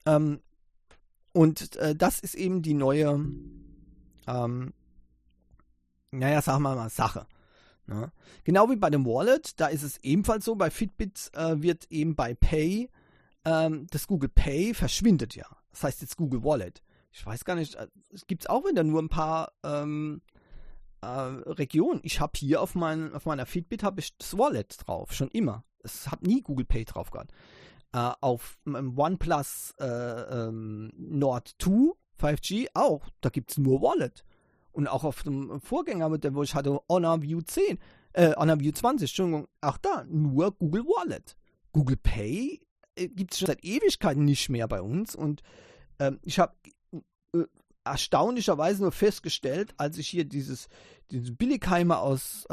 Und das ist eben die neue, sagen wir mal, Sache. Ja. Genau wie bei dem Wallet, da ist es ebenfalls so, bei Fitbit wird eben bei Pay, das Google Pay verschwindet ja. Das heißt jetzt Google Wallet. Ich weiß gar nicht, es gibt auch wieder nur ein paar Regionen. Ich habe hier auf meiner Fitbit habe ich das Wallet drauf, schon immer. Es hat nie Google Pay drauf gehabt. Auf OnePlus Nord 2 5G auch, da gibt es nur Wallet. Und auch auf dem Vorgängermodell, wo ich hatte, Honor View 10, Honor View 20, Entschuldigung, auch da nur Google Wallet. Google Pay gibt es schon seit Ewigkeiten nicht mehr bei uns. Und ich habe erstaunlicherweise nur festgestellt, als ich hier diesen Billigheimer aus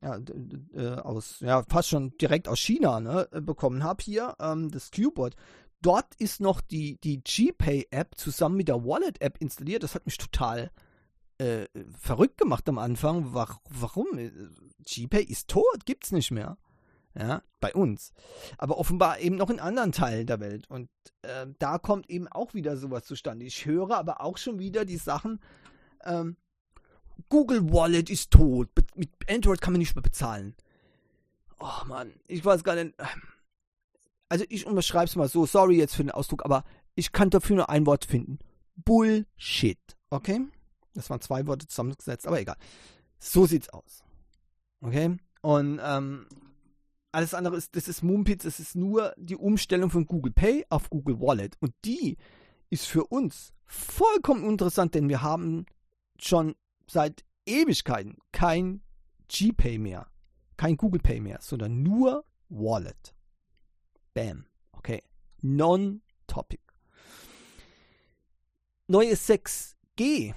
fast schon direkt aus China bekommen habe, hier, das Q-Bot. Dort ist noch die GPay-App zusammen mit der Wallet-App installiert. Das hat mich total verrückt gemacht am Anfang. Warum? GPay ist tot, gibt's nicht mehr. Ja, bei uns. Aber offenbar eben noch in anderen Teilen der Welt. Und da kommt eben auch wieder sowas zustande. Ich höre aber auch schon wieder die Sachen, Google Wallet ist tot. Mit Android kann man nicht mehr bezahlen. Oh Mann, ich weiß gar nicht. Also ich unterschreibe es mal so, sorry jetzt für den Ausdruck, aber ich kann dafür nur ein Wort finden. Bullshit. Okay? Das waren 2 Worte zusammengesetzt, aber egal. So sieht's aus. Okay? Und alles andere das ist Mumpitz, es ist nur die Umstellung von Google Pay auf Google Wallet. Und die ist für uns vollkommen interessant, denn wir haben schon seit Ewigkeiten kein GPay mehr, kein Google Pay mehr, sondern nur Wallet. Bam. Okay. Non-Topic. Neue 6G,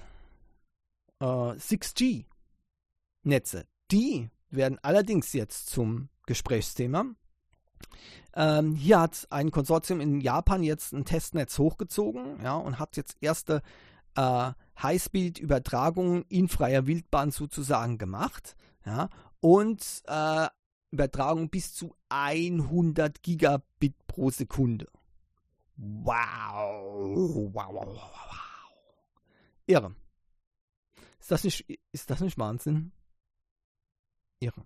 6G-Netze, die werden allerdings jetzt zum Gesprächsthema. Hier hat ein Konsortium in Japan jetzt ein Testnetz hochgezogen, ja, und hat jetzt erste Highspeed-Übertragungen in freier Wildbahn sozusagen gemacht, ja, und Übertragung bis zu 100 Gigabit pro Sekunde. Wow. Irre. Ist das nicht Wahnsinn? Irre.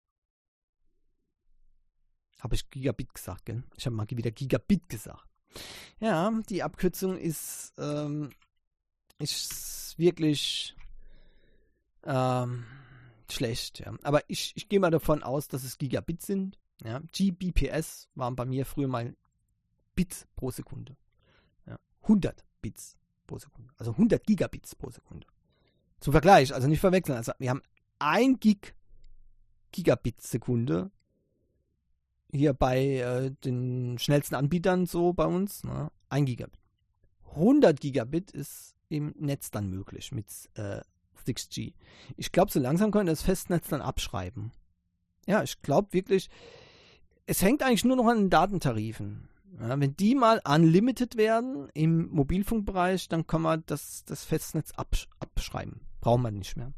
Habe ich Gigabit gesagt, gell? Ich habe mal wieder Gigabit gesagt. Ja, die Abkürzung ist wirklich schlecht, ja. Aber ich gehe mal davon aus, dass es Gigabit sind. Ja. Gbps waren bei mir früher mal Bits pro Sekunde. Ja. 100 Bits pro Sekunde. Also 100 Gigabits pro Sekunde. Zum Vergleich, also nicht verwechseln. Also wir haben 1 Gigabit Sekunde hier bei den schnellsten Anbietern so bei uns. 1 Gigabit. 100 Gigabit ist im Netz dann möglich mit 6G. Ich glaube, so langsam können das Festnetz dann abschreiben. Ja, ich glaube wirklich, es hängt eigentlich nur noch an den Datentarifen. Ja, wenn die mal unlimited werden im Mobilfunkbereich, dann kann man das Festnetz abschreiben. Brauchen wir nicht mehr.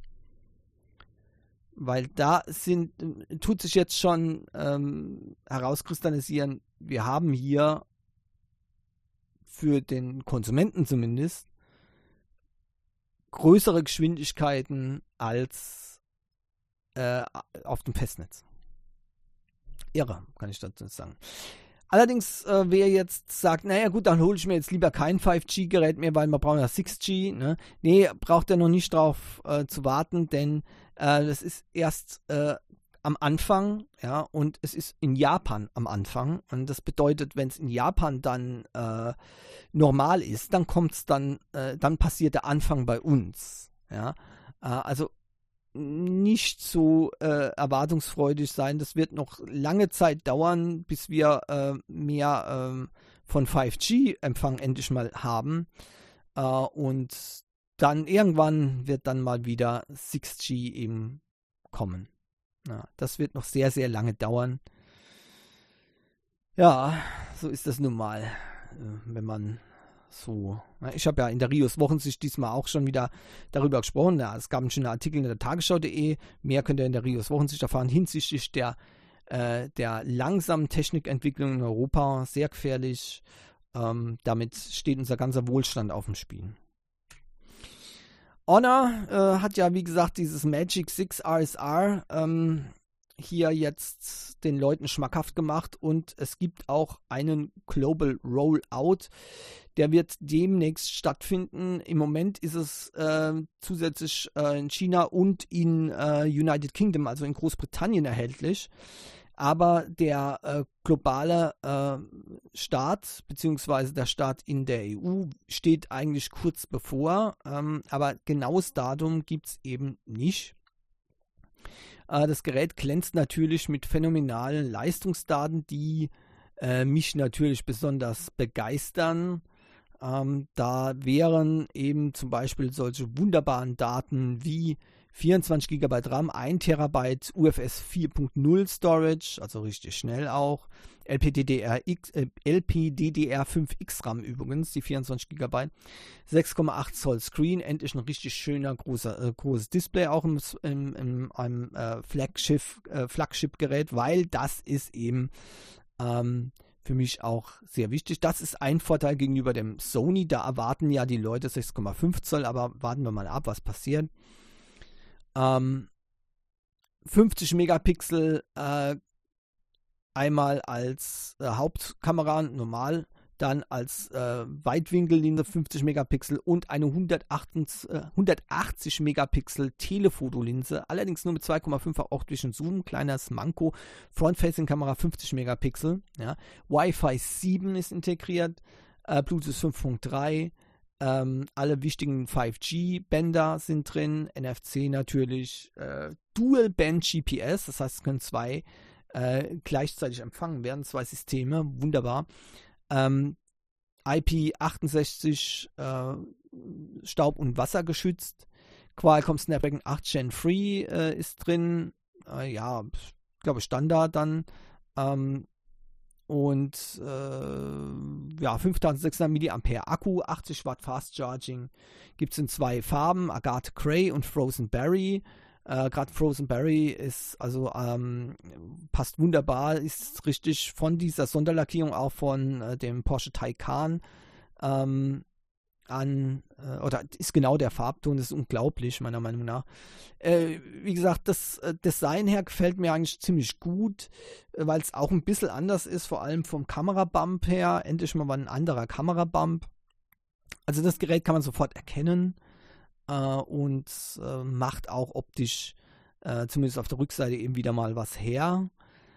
Weil da tut sich jetzt schon herauskristallisieren, wir haben hier für den Konsumenten zumindest größere Geschwindigkeiten als auf dem Festnetz. Irre, kann ich dazu sagen. Allerdings, wer jetzt sagt, naja gut, dann hole ich mir jetzt lieber kein 5G-Gerät mehr, weil wir brauchen ja 6G. Ne? Nee, braucht er noch nicht drauf zu warten, denn das ist erst am Anfang, ja, und es ist in Japan am Anfang. Und das bedeutet, wenn es in Japan dann normal ist, dann dann passiert der Anfang bei uns. Ja, also nicht so erwartungsfreudig sein. Das wird noch lange Zeit dauern, bis wir mehr von 5G-Empfang endlich mal haben. Und dann irgendwann wird dann mal wieder 6G eben kommen. Ja, das wird noch sehr, sehr lange dauern. Ja, so ist das nun mal, wenn man so. Ich habe ja in der Rios Wochensicht diesmal auch schon wieder darüber gesprochen. Ja, es gab einen schönen Artikel in der Tagesschau.de. Mehr könnt ihr in der Rios Wochensicht erfahren hinsichtlich der langsamen Technikentwicklung in Europa. Sehr gefährlich. Damit steht unser ganzer Wohlstand auf dem Spiel. Honor hat ja, wie gesagt, dieses Magic 6 RSR hier jetzt den Leuten schmackhaft gemacht und es gibt auch einen Global Rollout. Der wird demnächst stattfinden. Im Moment ist es zusätzlich in China und in United Kingdom, also in Großbritannien erhältlich. Aber der globale Start, beziehungsweise der Start in der EU, steht eigentlich kurz bevor. Aber genaues Datum gibt es eben nicht. Das Gerät glänzt natürlich mit phänomenalen Leistungsdaten, die mich natürlich besonders begeistern. Da wären eben zum Beispiel solche wunderbaren Daten wie 24 GB RAM, 1 TB UFS 4.0 Storage, also richtig schnell auch, LPDDR5X RAM übrigens, die 24 GB, 6,8 Zoll Screen, endlich ein richtig schöner großes Display auch in einem Flagship-Gerät, weil das ist eben für mich auch sehr wichtig. Das ist ein Vorteil gegenüber dem Sony, da erwarten ja die Leute 6,5 Zoll, aber warten wir mal ab, was passiert. 50 Megapixel einmal als Hauptkamera normal, dann als Weitwinkellinse 50 Megapixel und eine 180 Megapixel Telefotolinse, allerdings nur mit 2,5-fach optischen Zoom, kleines Manko, Front-Facing-Kamera 50 Megapixel, ja. Wi-Fi 7 ist integriert, Bluetooth 5.3, alle wichtigen 5G-Bänder sind drin, NFC natürlich, Dual-Band GPS, das heißt, es können zwei gleichzeitig empfangen werden, zwei Systeme, wunderbar. IP68 Staub- und Wasser geschützt. Qualcomm Snapdragon 8 Gen 3 ist drin. Ja, ich glaube Standard dann. Und ja, 5600 mAh Akku, 80 Watt Fast Charging. Gibt es in zwei Farben, Agate Grey und Frozen Berry. Gerade Frozen Berry ist, also passt wunderbar, ist richtig von dieser Sonderlackierung auch von dem Porsche Taycan oder ist genau der Farbton, das ist unglaublich, meiner Meinung nach. Wie gesagt, das Design her gefällt mir eigentlich ziemlich gut, weil es auch ein bisschen anders ist, vor allem vom Kamerabump her, endlich mal ein anderer Kamerabump. Also das Gerät kann man sofort erkennen. Und macht auch optisch, zumindest auf der Rückseite, eben wieder mal was her.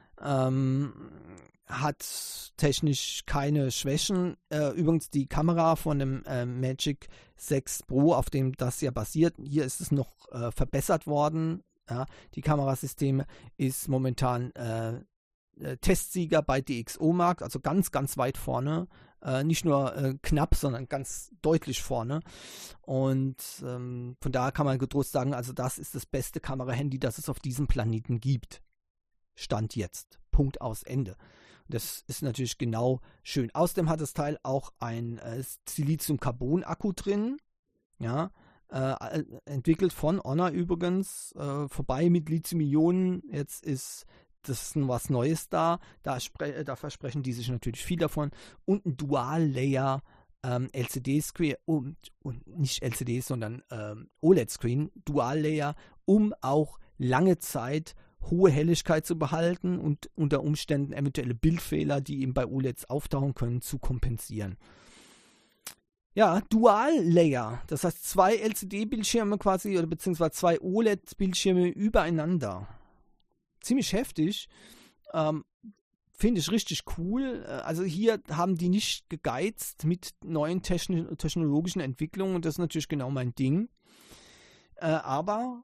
Hat technisch keine Schwächen. Übrigens die Kamera von dem Magic 6 Pro, auf dem das ja basiert, hier ist es noch verbessert worden. Ja, die Kamerasysteme ist momentan Testsieger bei DxO-Markt, also ganz, ganz weit vorne. Nicht nur knapp, sondern ganz deutlich vorne. Und von daher kann man getrost sagen, also das ist das beste Kamerahandy, das es auf diesem Planeten gibt. Stand jetzt. Punkt, aus, Ende. Das ist natürlich genau schön. Außerdem hat das Teil auch ein Silizium-Carbon-Akku drin. Ja, entwickelt von Honor übrigens. Vorbei mit Lithium-Ionen. Jetzt ist das was Neues da. Da versprechen die sich natürlich viel davon. Und ein Dual-Layer LCD-Screen und nicht LCD, sondern OLED-Screen, Dual-Layer, um auch lange Zeit hohe Helligkeit zu behalten und unter Umständen eventuelle Bildfehler, die eben bei OLEDs auftauchen können, zu kompensieren. Ja, Dual-Layer, das heißt zwei LCD-Bildschirme quasi, oder beziehungsweise zwei OLED-Bildschirme übereinander. ziemlich heftig. Finde ich richtig cool. Also hier haben die nicht gegeizt mit neuen technologischen Entwicklungen und das ist natürlich genau mein Ding. Aber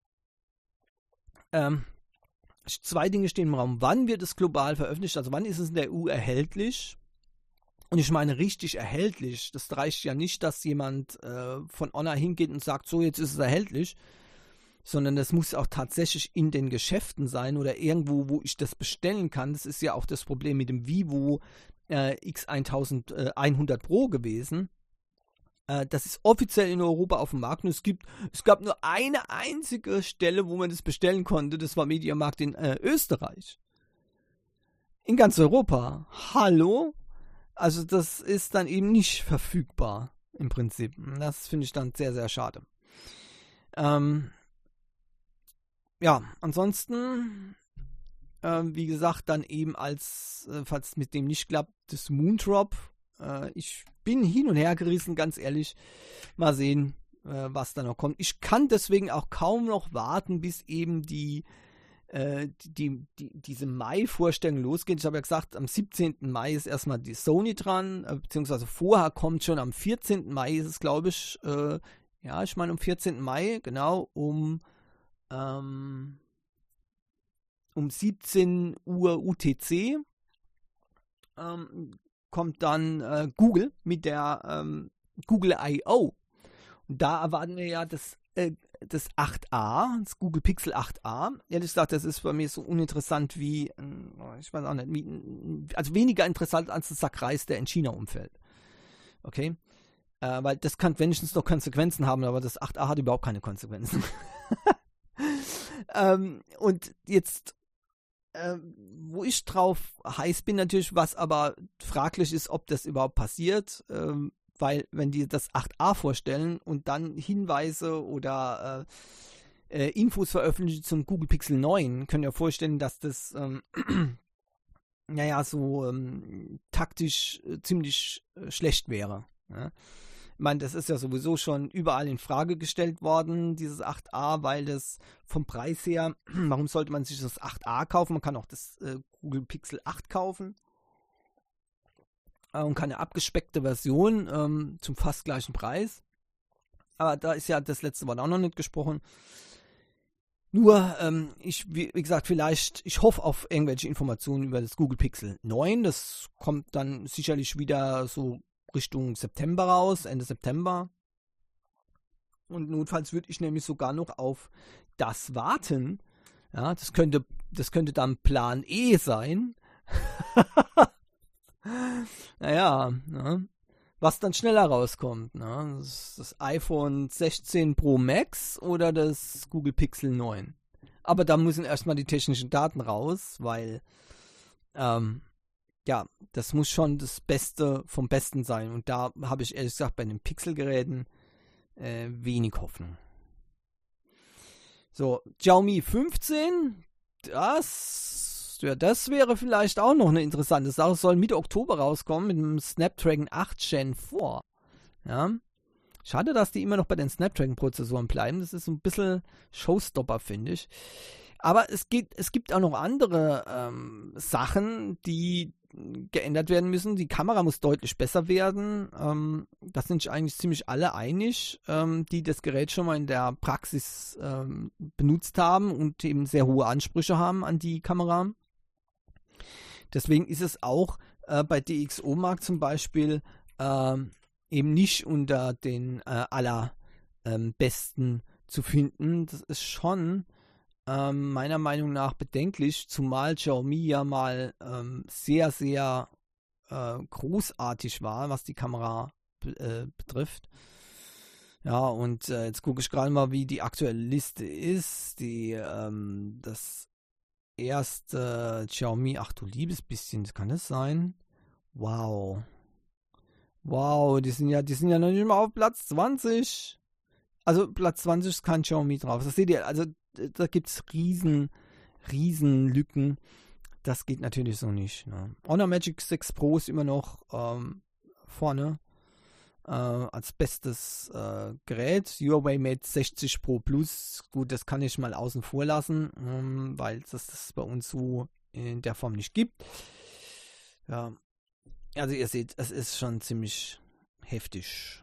zwei Dinge stehen im Raum. Wann wird es global veröffentlicht? Also wann ist es in der EU erhältlich? Und ich meine richtig erhältlich. Das reicht ja nicht, dass jemand von Honor hingeht und sagt, so jetzt ist es erhältlich, sondern das muss auch tatsächlich in den Geschäften sein oder irgendwo, wo ich das bestellen kann. Das ist ja auch das Problem mit dem Vivo X1100 Pro gewesen. Das ist offiziell in Europa auf dem Markt und es gab nur eine einzige Stelle, wo man das bestellen konnte. Das war Mediamarkt in Österreich. In ganz Europa. Hallo? Also das ist dann eben nicht verfügbar im Prinzip. Das finde ich dann sehr, sehr schade. Ja, ansonsten, wie gesagt, dann eben falls mit dem nicht klappt, das Moondrop. Ich bin hin und her gerissen, ganz ehrlich. Mal sehen, was da noch kommt. Ich kann deswegen auch kaum noch warten, bis eben diese Mai-Vorstellung losgeht. Ich habe ja gesagt, am 17. Mai ist erstmal die Sony dran, beziehungsweise vorher kommt schon am 14. Mai ist es, glaube ich, ich meine am 14. Mai, genau, um 17 Uhr UTC kommt dann Google mit der Google I.O. Und da erwarten wir ja das 8a, das Google Pixel 8a. Ehrlich gesagt, das ist bei mir so uninteressant wie, ich weiß auch nicht, also weniger interessant als das Sackreis, der in China umfällt. Okay? Weil das kann wenigstens noch Konsequenzen haben, aber das 8a hat überhaupt keine Konsequenzen. Und jetzt, wo ich drauf heiß bin natürlich, was aber fraglich ist, ob das überhaupt passiert, weil wenn die das 8a vorstellen und dann Hinweise oder Infos veröffentlichen zum Google Pixel 9, können wir vorstellen, dass das taktisch ziemlich schlecht wäre. Ja? Ich meine, das ist ja sowieso schon überall in Frage gestellt worden, dieses 8a, weil das vom Preis her, warum sollte man sich das 8a kaufen? Man kann auch das Google Pixel 8 kaufen und kann eine abgespeckte Version zum fast gleichen Preis. Aber da ist ja das letzte Wort auch noch nicht gesprochen. Nur, wie gesagt, ich hoffe auf irgendwelche Informationen über das Google Pixel 9. Das kommt dann sicherlich wieder so Richtung September raus, Ende September. Und notfalls würde ich nämlich sogar noch auf das warten. Ja, das könnte dann Plan E sein. Naja, ne? Was dann schneller rauskommt. Ne? Das iPhone 16 Pro Max oder das Google Pixel 9. Aber da müssen erstmal die technischen Daten raus, weil das muss schon das Beste vom Besten sein. Und da habe ich ehrlich gesagt bei den Pixel-Geräten wenig Hoffnung. So, Xiaomi 15, das wäre vielleicht auch noch eine interessante Sache. Es soll Mitte Oktober rauskommen mit dem Snapdragon 8 Gen 4. Ja. Schade, dass die immer noch bei den Snapdragon-Prozessoren bleiben. Das ist so ein bisschen Showstopper, finde ich. Aber es gibt auch noch andere Sachen, die geändert werden müssen. Die Kamera muss deutlich besser werden. Da sind sich eigentlich ziemlich alle einig, die das Gerät schon mal in der Praxis benutzt haben und eben sehr hohe Ansprüche haben an die Kamera. Deswegen ist es auch bei DxOMark zum Beispiel eben nicht unter den allerbesten zu finden. Das ist schon meiner Meinung nach bedenklich, zumal Xiaomi ja mal sehr, sehr großartig war, was die Kamera betrifft. Ja, und jetzt gucke ich gerade mal, wie die aktuelle Liste ist. Das erste Xiaomi, ach du liebes bisschen, kann das sein? Wow, die sind ja noch nicht mal auf Platz 20. Also Platz 20 ist kein Xiaomi drauf. Das seht ihr, also da gibt es riesen Lücken. Das geht natürlich so nicht. Ne? Honor Magic 6 Pro ist immer noch vorne. als bestes Gerät. Huawei Mate 60 Pro Plus, gut, das kann ich mal außen vor lassen, weil das bei uns so in der Form nicht gibt. Ja, also ihr seht, es ist schon ziemlich heftig.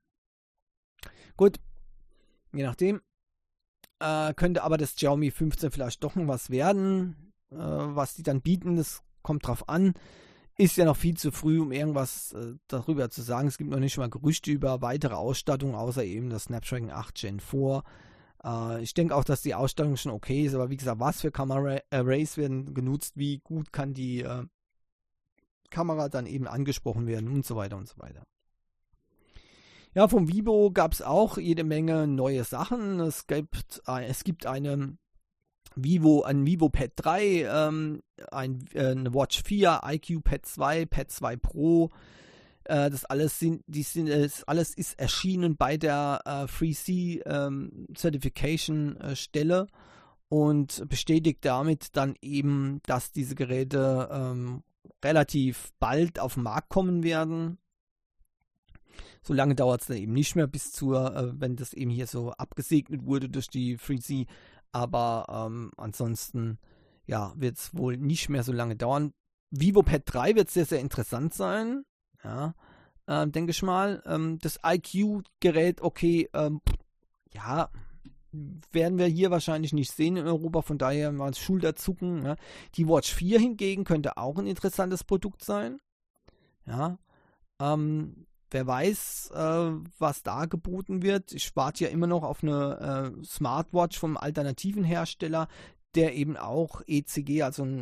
Gut, je nachdem. Könnte aber das Xiaomi 15 vielleicht doch noch was werden. Was die dann bieten, das kommt drauf an. Ist ja noch viel zu früh, um irgendwas darüber zu sagen. Es gibt noch nicht mal Gerüchte über weitere Ausstattung, außer eben das Snapdragon 8 Gen 4. Ich denke auch, dass die Ausstattung schon okay ist, aber wie gesagt, was für Kamera-Arrays werden genutzt, wie gut kann die Kamera dann eben angesprochen werden und so weiter und so weiter. Ja, vom Vivo gab es auch jede Menge neue Sachen. Es gibt ein Vivo Pad 3, eine Watch 4, IQ Pad 2, Pad 2 Pro. Das alles ist erschienen bei der 3C Certification Stelle und bestätigt damit dann eben, dass diese Geräte relativ bald auf den Markt kommen werden. So lange dauert es dann eben nicht mehr bis wenn das eben hier so abgesegnet wurde durch die 3C. Aber ansonsten, ja, wird es wohl nicht mehr so lange dauern. Vivo Pad 3 wird sehr, sehr interessant sein. Ja, denke ich mal. Das IQ-Gerät, okay, ja, werden wir hier wahrscheinlich nicht sehen in Europa. Von daher mal Schulterzucken. Ja. Die Watch 4 hingegen könnte auch ein interessantes Produkt sein. Ja, wer weiß, was da geboten wird. Ich warte ja immer noch auf eine Smartwatch vom alternativen Hersteller, der eben auch ECG, also ein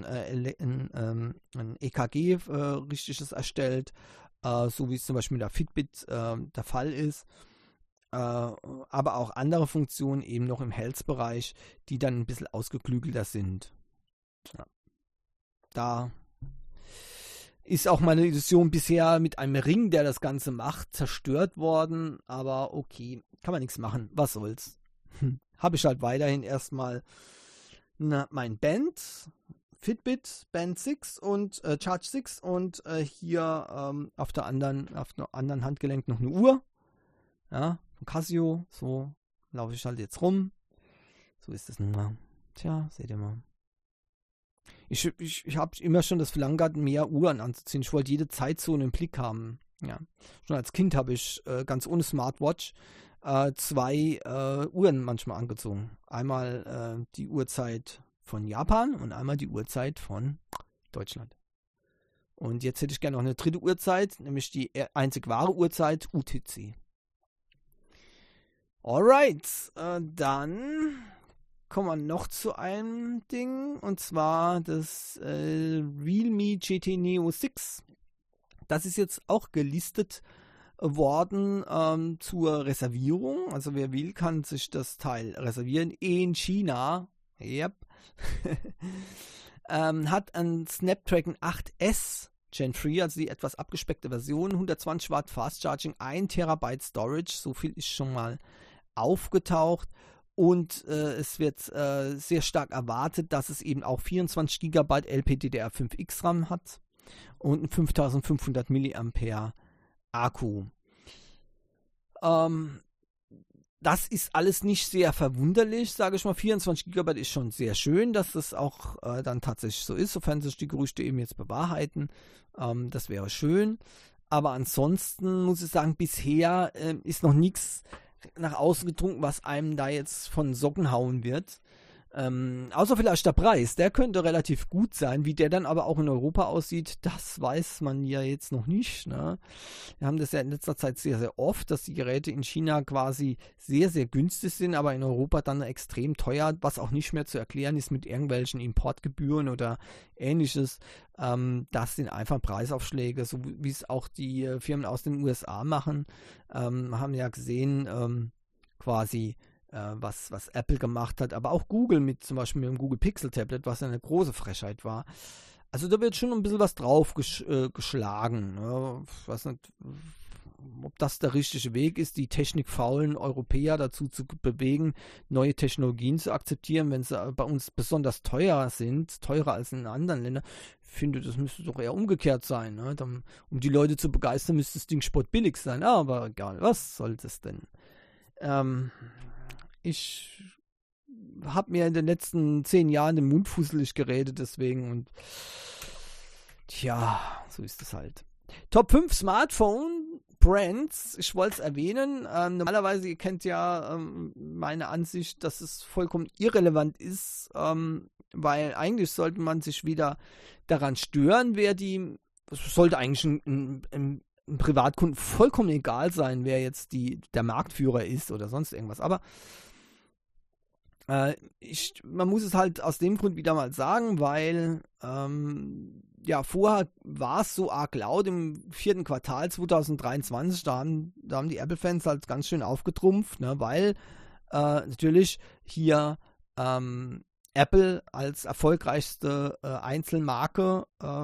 EKG richtiges erstellt, so wie es zum Beispiel mit der Fitbit der Fall ist. Aber auch andere Funktionen eben noch im Health-Bereich, die dann ein bisschen ausgeklügelter sind. Ja. Da ist auch meine Illusion bisher mit einem Ring, der das Ganze macht, zerstört worden. Aber okay, kann man nichts machen. Was soll's. Habe ich halt weiterhin erstmal mein Band, Fitbit, Band 6 und Charge 6 und hier auf der anderen Handgelenk noch eine Uhr. Ja, von Casio. So laufe ich halt jetzt rum. So ist das nun mal. Tja, seht ihr mal. Ich habe immer schon das Verlangen gehabt, mehr Uhren anzuziehen. Ich wollte jede Zeitzone im Blick haben. Ja. Schon als Kind habe ich ganz ohne Smartwatch 2 Uhren manchmal angezogen. Einmal die Uhrzeit von Japan und einmal die Uhrzeit von Deutschland. Und jetzt hätte ich gerne noch eine dritte Uhrzeit, nämlich die einzig wahre Uhrzeit UTC. Alright, dann kommen wir noch zu einem Ding, und zwar das Realme GT Neo 6. Das ist jetzt auch gelistet worden zur Reservierung. Also wer will, kann sich das Teil reservieren in China. Yep. Hat ein Snapdragon 8S Gen 3, also die etwas abgespeckte Version, 120 Watt Fast Charging, 1 Terabyte Storage, so viel ist schon mal aufgetaucht. Und es wird sehr stark erwartet, dass es eben auch 24 GB LPDDR5X RAM hat und einen 5500 mAh Akku. Das ist alles nicht sehr verwunderlich, sage ich mal. 24 GB ist schon sehr schön, dass das auch dann tatsächlich so ist, sofern sich die Gerüchte eben jetzt bewahrheiten. Das wäre schön. Aber ansonsten muss ich sagen, bisher ist noch nichts nach außen gedrungen, was einem da jetzt von Socken hauen wird. Außer vielleicht der Preis, der könnte relativ gut sein. Wie der dann aber auch in Europa aussieht, das weiß man ja jetzt noch nicht. Ne? Wir haben das ja in letzter Zeit sehr, sehr oft, dass die Geräte in China quasi sehr, sehr günstig sind, aber in Europa dann extrem teuer, was auch nicht mehr zu erklären ist mit irgendwelchen Importgebühren oder ähnliches. Das sind einfach Preisaufschläge, so wie es auch die Firmen aus den USA machen. Haben ja gesehen, quasi was Apple gemacht hat, aber auch Google zum Beispiel mit dem Google Pixel Tablet, was ja eine große Frechheit war. Also da wird schon ein bisschen was drauf geschlagen. Ne? Ich weiß nicht, ob das der richtige Weg ist, die technikfaulen Europäer dazu zu bewegen, neue Technologien zu akzeptieren, wenn sie bei uns besonders teuer sind, teurer als in anderen Ländern. Ich finde, das müsste doch eher umgekehrt sein. Ne? Um die Leute zu begeistern, müsste das Ding spottbillig sein. Aber egal, was soll das denn? Ich habe mir in den letzten 10 Jahren den Mund fusselig geredet, deswegen und tja, so ist es halt. Top 5 Smartphone-Brands, ich wollte es erwähnen. Normalerweise, ihr kennt ja meine Ansicht, dass es vollkommen irrelevant ist, weil eigentlich sollte man sich wieder daran stören, es sollte eigentlich ein Privatkunden vollkommen egal sein, wer jetzt der Marktführer ist oder sonst irgendwas. Aber man muss es halt aus dem Grund wieder mal sagen, weil vorher war es so arg laut im 4. Quartal 2023, da haben die Apple-Fans halt ganz schön aufgetrumpft, ne, weil natürlich hier Apple als erfolgreichste Einzelmarke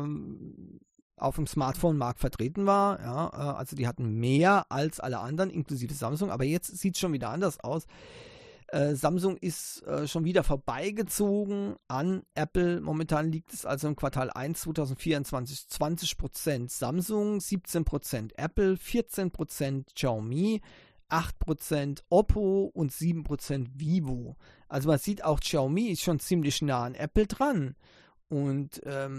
auf dem Smartphone-Markt vertreten war. Ja, also die hatten mehr als alle anderen, inklusive Samsung, aber jetzt sieht es schon wieder anders aus. Samsung ist schon wieder vorbeigezogen an Apple. Momentan liegt es also im Quartal 1 2024 20% Samsung, 17% Apple, 14% Xiaomi, 8% Oppo und 7% Vivo. Also man sieht auch, Xiaomi ist schon ziemlich nah an Apple dran. Und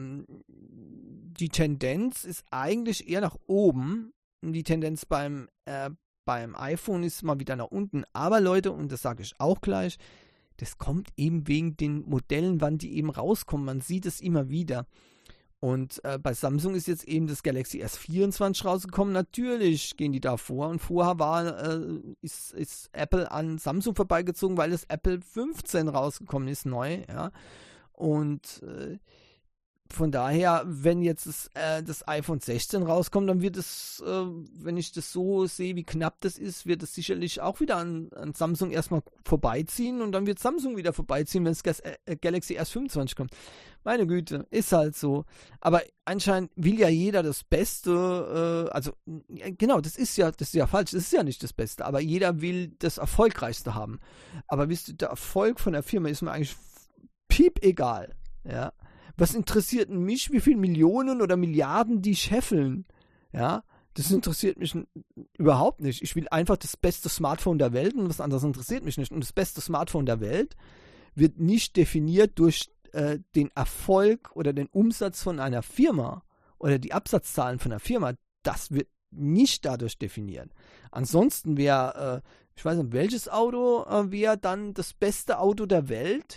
die Tendenz ist eigentlich eher nach oben. Die Tendenz beim iPhone ist mal wieder nach unten. Aber Leute, und das sage ich auch gleich, das kommt eben wegen den Modellen, wann die eben rauskommen. Man sieht es immer wieder. Und bei Samsung ist jetzt eben das Galaxy S24 rausgekommen. Natürlich gehen die da vor. Und vorher ist Apple an Samsung vorbeigezogen, weil das Apple 15 rausgekommen ist, neu. Ja. Und von daher, wenn jetzt das iPhone 16 rauskommt, dann wird es, wenn ich das so sehe, wie knapp das ist, wird es sicherlich auch wieder an Samsung erstmal vorbeiziehen und dann wird Samsung wieder vorbeiziehen, wenn das Galaxy S25 kommt. Meine Güte, ist halt so. Aber anscheinend will ja jeder das Beste, genau, das ist ja falsch, das ist ja nicht das Beste, aber jeder will das Erfolgreichste haben. Aber wisst ihr, der Erfolg von der Firma ist mir eigentlich piep egal, ja. Was interessiert mich, wie viele Millionen oder Milliarden die scheffeln? Ja, das interessiert mich überhaupt nicht. Ich will einfach das beste Smartphone der Welt und was anderes interessiert mich nicht. Und das beste Smartphone der Welt wird nicht definiert durch den Erfolg oder den Umsatz von einer Firma oder die Absatzzahlen von einer Firma. Das wird nicht dadurch definiert. Ansonsten wäre, ich weiß nicht, welches Auto wäre dann das beste Auto der Welt?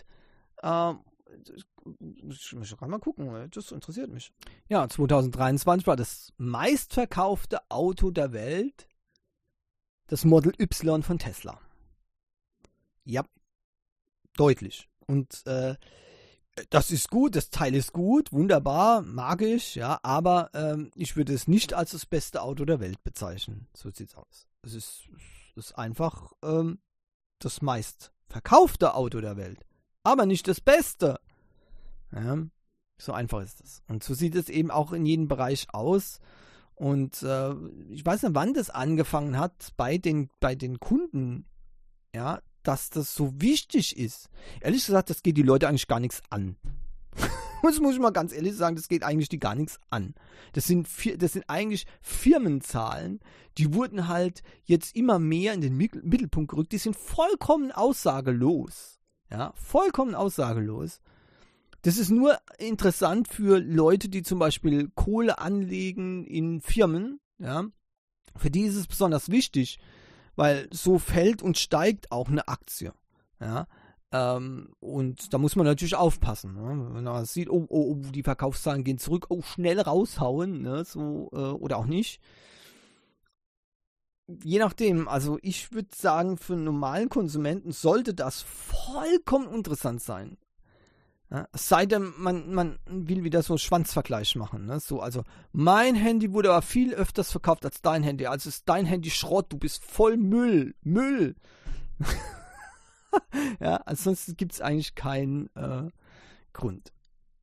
Ich muss gerade mal gucken, das interessiert mich. Ja, 2023 war das meistverkaufte Auto der Welt das Model Y von Tesla. Ja, deutlich. Und das ist gut, das Teil ist gut, wunderbar, mag ich, ja, aber ich würde es nicht als das beste Auto der Welt bezeichnen. So sieht's aus. Es ist einfach das meistverkaufte Auto der Welt, aber nicht das Beste. Ja, so einfach ist es. Und so sieht es eben auch in jedem Bereich aus. Und ich weiß nicht, wann das angefangen hat bei den Kunden, ja, dass das so wichtig ist. Ehrlich gesagt, das geht die Leute eigentlich gar nichts an. Das muss ich mal ganz ehrlich sagen, das geht eigentlich die gar nichts an. Das sind eigentlich Firmenzahlen, die wurden halt jetzt immer mehr in den Mittelpunkt gerückt. Die sind vollkommen aussagelos. Ja, vollkommen aussagelos. Das ist nur interessant für Leute, die zum Beispiel Kohle anlegen in Firmen. Ja? Für die ist es besonders wichtig, weil so fällt und steigt auch eine Aktie. Ja? Und da muss man natürlich aufpassen. Ne? Wenn man sieht, die Verkaufszahlen gehen zurück, schnell raushauen, ne? So, oder auch nicht. Je nachdem, also ich würde sagen, für einen normalen Konsumenten sollte das vollkommen interessant sein. Ja, es sei denn, man will wieder so einen Schwanzvergleich machen. Ne? So, also, mein Handy wurde aber viel öfters verkauft als dein Handy. Also ist dein Handy Schrott, du bist voll Müll. Müll. Ja, ansonsten gibt es eigentlich keinen Grund.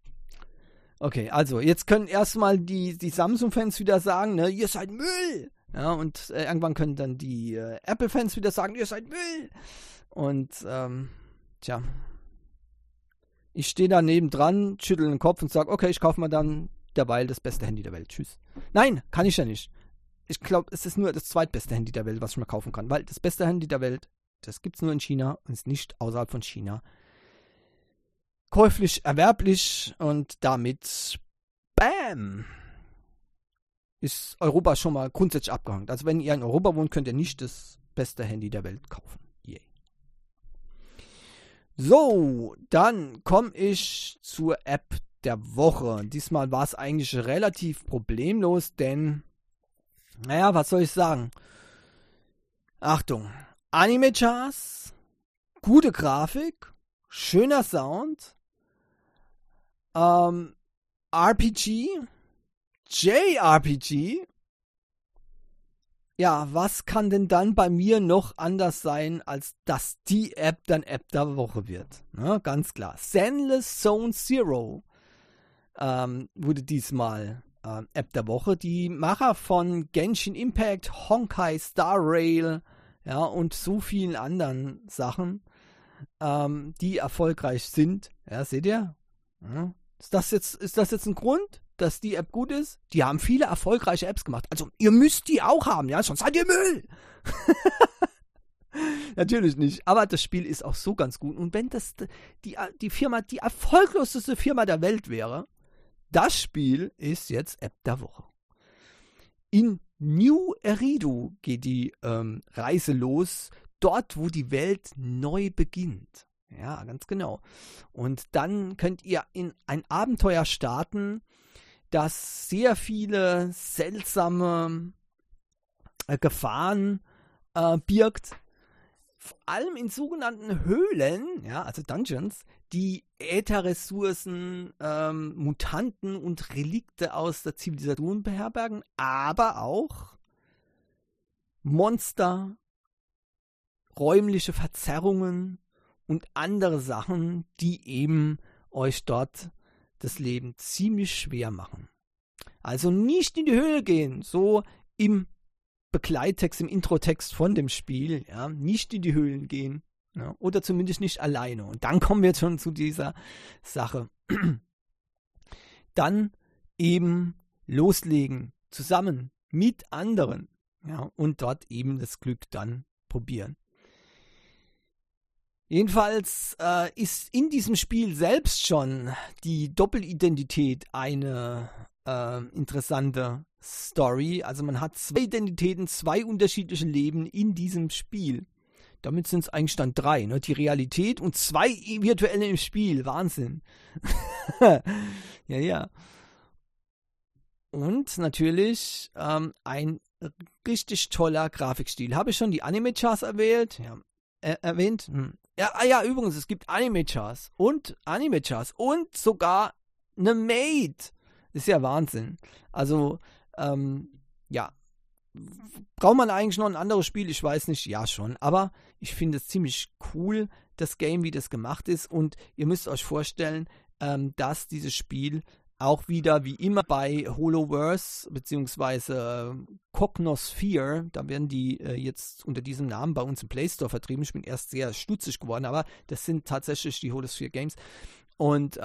Okay, also, jetzt können erstmal die Samsung-Fans wieder sagen, ne, ihr seid Müll. Ja, und irgendwann können dann die Apple-Fans wieder sagen, ihr seid Müll. Und tja, ich stehe da nebendran, schüttel den Kopf und sage, okay, ich kaufe mal dann derweil das beste Handy der Welt. Tschüss. Nein, kann ich ja nicht. Ich glaube, es ist nur das zweitbeste Handy der Welt, was ich mal kaufen kann. Weil das beste Handy der Welt, das gibt es nur in China und ist nicht außerhalb von China käuflich erwerblich. Und damit, bam, ist Europa schon mal grundsätzlich abgehängt. Also wenn ihr in Europa wohnt, könnt ihr nicht das beste Handy der Welt kaufen. Yay. So, dann komme ich zur App der Woche. Diesmal war es eigentlich relativ problemlos, denn, naja, was soll ich sagen? Achtung, Anime-Charts, gute Grafik, schöner Sound, RPG, JRPG. Ja, was kann denn dann bei mir noch anders sein, als dass die App dann App der Woche wird? Ne, ganz klar. Zenless Zone Zero wurde diesmal App der Woche. Die Macher von Genshin Impact, Honkai Star Rail, ja, und so vielen anderen Sachen, die erfolgreich sind. Ja, seht ihr? Ja. Ist das jetzt ein Grund, dass die App gut ist? Die haben viele erfolgreiche Apps gemacht. Also, ihr müsst die auch haben, ja? Sonst seid ihr Müll! Natürlich nicht. Aber das Spiel ist auch so ganz gut. Und wenn das die Firma, die erfolgloseste Firma der Welt wäre, das Spiel ist jetzt App der Woche. In New Eridu geht die Reise los. Dort, wo die Welt neu beginnt. Ja, ganz genau. Und dann könnt ihr in ein Abenteuer starten, das sehr viele seltsame Gefahren birgt. Vor allem in sogenannten Höhlen, ja, also Dungeons, die Ätherressourcen, Mutanten und Relikte aus der Zivilisation beherbergen, aber auch Monster, räumliche Verzerrungen und andere Sachen, die eben euch dort das Leben ziemlich schwer machen. Also nicht in die Höhle gehen, so im Begleittext, im Introtext von dem Spiel, ja, nicht in die Höhlen gehen, ja, oder zumindest nicht alleine. Und dann kommen wir jetzt schon zu dieser Sache. Dann eben loslegen, zusammen mit anderen, ja, und dort eben das Glück dann probieren. Jedenfalls ist in diesem Spiel selbst schon die Doppelidentität eine interessante Story. Also man hat zwei Identitäten, zwei unterschiedliche Leben in diesem Spiel. Damit sind es eigentlich dann drei. Ne? Die Realität und zwei virtuelle im Spiel. Wahnsinn. Ja, ja. Und natürlich ein richtig toller Grafikstil. Habe ich schon die Anime-Charts erwähnt? Ja. Erwähnt? Ja, übrigens, es gibt Anime-Charts und sogar eine Maid. Ist ja Wahnsinn. Also, ja. Braucht man eigentlich noch ein anderes Spiel? Ich weiß nicht. Ja, schon. Aber ich finde es ziemlich cool, das Game, wie das gemacht ist. Und ihr müsst euch vorstellen, dass dieses Spiel auch wieder wie immer bei Holoverse bzw. Cognosphere, da werden die jetzt unter diesem Namen bei uns im Play Store vertrieben. Ich bin erst sehr stutzig geworden, aber das sind tatsächlich die Holosphere Games. Und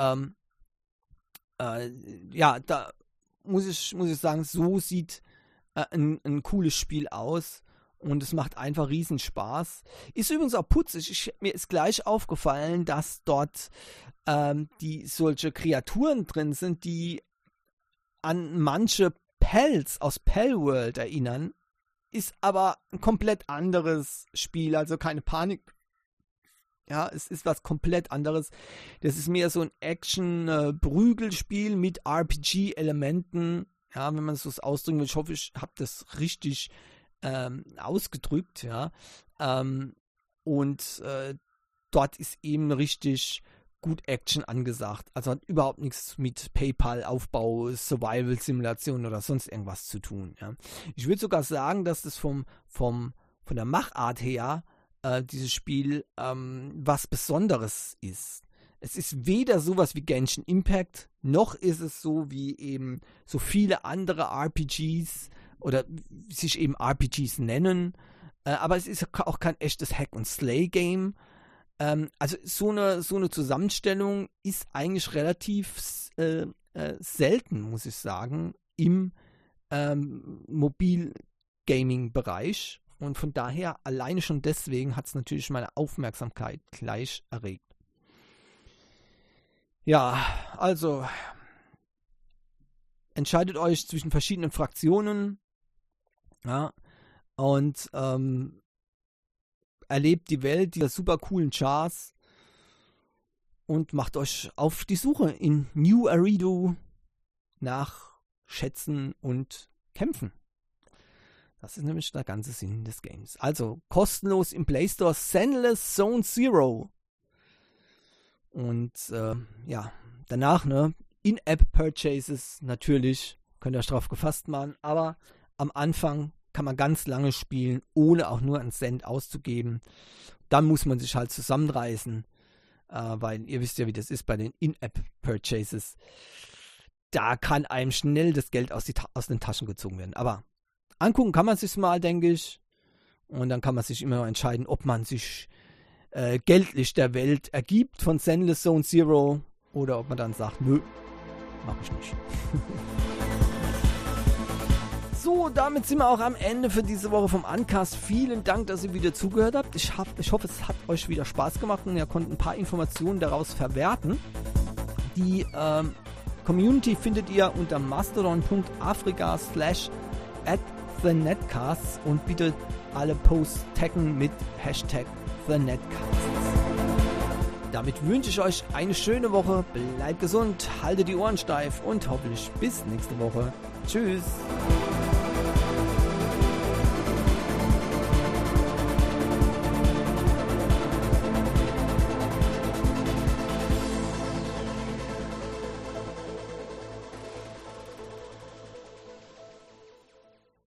ja, da muss ich sagen, so sieht ein cooles Spiel aus. Und es macht einfach riesen Spaß. Ist übrigens auch putzig. Mir ist gleich aufgefallen, dass dort die solche Kreaturen drin sind, die an manche Pelz aus Pellworld erinnern. Ist aber ein komplett anderes Spiel. Also keine Panik. Ja, es ist was komplett anderes. Das ist mehr so ein Action-Prügelspiel mit RPG-Elementen. Ja, wenn man es so ausdrücken will. Ich hoffe, ich habe das richtig ausgedrückt, ja. Und dort ist eben richtig gut Action angesagt. Also hat überhaupt nichts mit PayPal-Aufbau, Survival-Simulation oder sonst irgendwas zu tun. Ja. Ich würde sogar sagen, dass das von der Machart her dieses Spiel was Besonderes ist. Es ist weder sowas wie Genshin Impact, noch ist es so wie eben so viele andere RPGs oder sich eben RPGs nennen, aber es ist auch kein echtes Hack-and-Slay-Game. Also so eine Zusammenstellung ist eigentlich relativ selten, muss ich sagen, im Mobil-Gaming-Bereich. Und von daher, alleine schon deswegen, hat es natürlich meine Aufmerksamkeit gleich erregt. Ja, also entscheidet euch zwischen verschiedenen Fraktionen, ja, und erlebt die Welt dieser super coolen Chars und macht euch auf die Suche in New Eridu nach Schätzen und Kämpfen. Das ist nämlich der ganze Sinn des Games. Also kostenlos im Play Store Zenless Zone Zero. Und ja, danach, ne, In-App-Purchases natürlich, könnt ihr euch drauf gefasst machen, aber am Anfang kann man ganz lange spielen, ohne auch nur einen Cent auszugeben. Dann muss man sich halt zusammenreißen, weil ihr wisst ja, wie das ist bei den In-App-Purchases. Da kann einem schnell das Geld aus den Taschen gezogen werden. Aber angucken kann man sich mal, denke ich. Und dann kann man sich immer noch entscheiden, ob man sich geldlich der Welt ergibt von Zenless Zone Zero oder ob man dann sagt, nö, mach ich nicht. So, damit sind wir auch am Ende für diese Woche vom Uncast. Vielen Dank, dass ihr wieder zugehört habt. Ich hoffe, es hat euch wieder Spaß gemacht und ihr konntet ein paar Informationen daraus verwerten. Die Community findet ihr unter mastodon.africa/@thenetcasts und bitte alle Posts taggen mit #thenetcasts. Damit wünsche ich euch eine schöne Woche, bleibt gesund, haltet die Ohren steif und hoffentlich bis nächste Woche. Tschüss!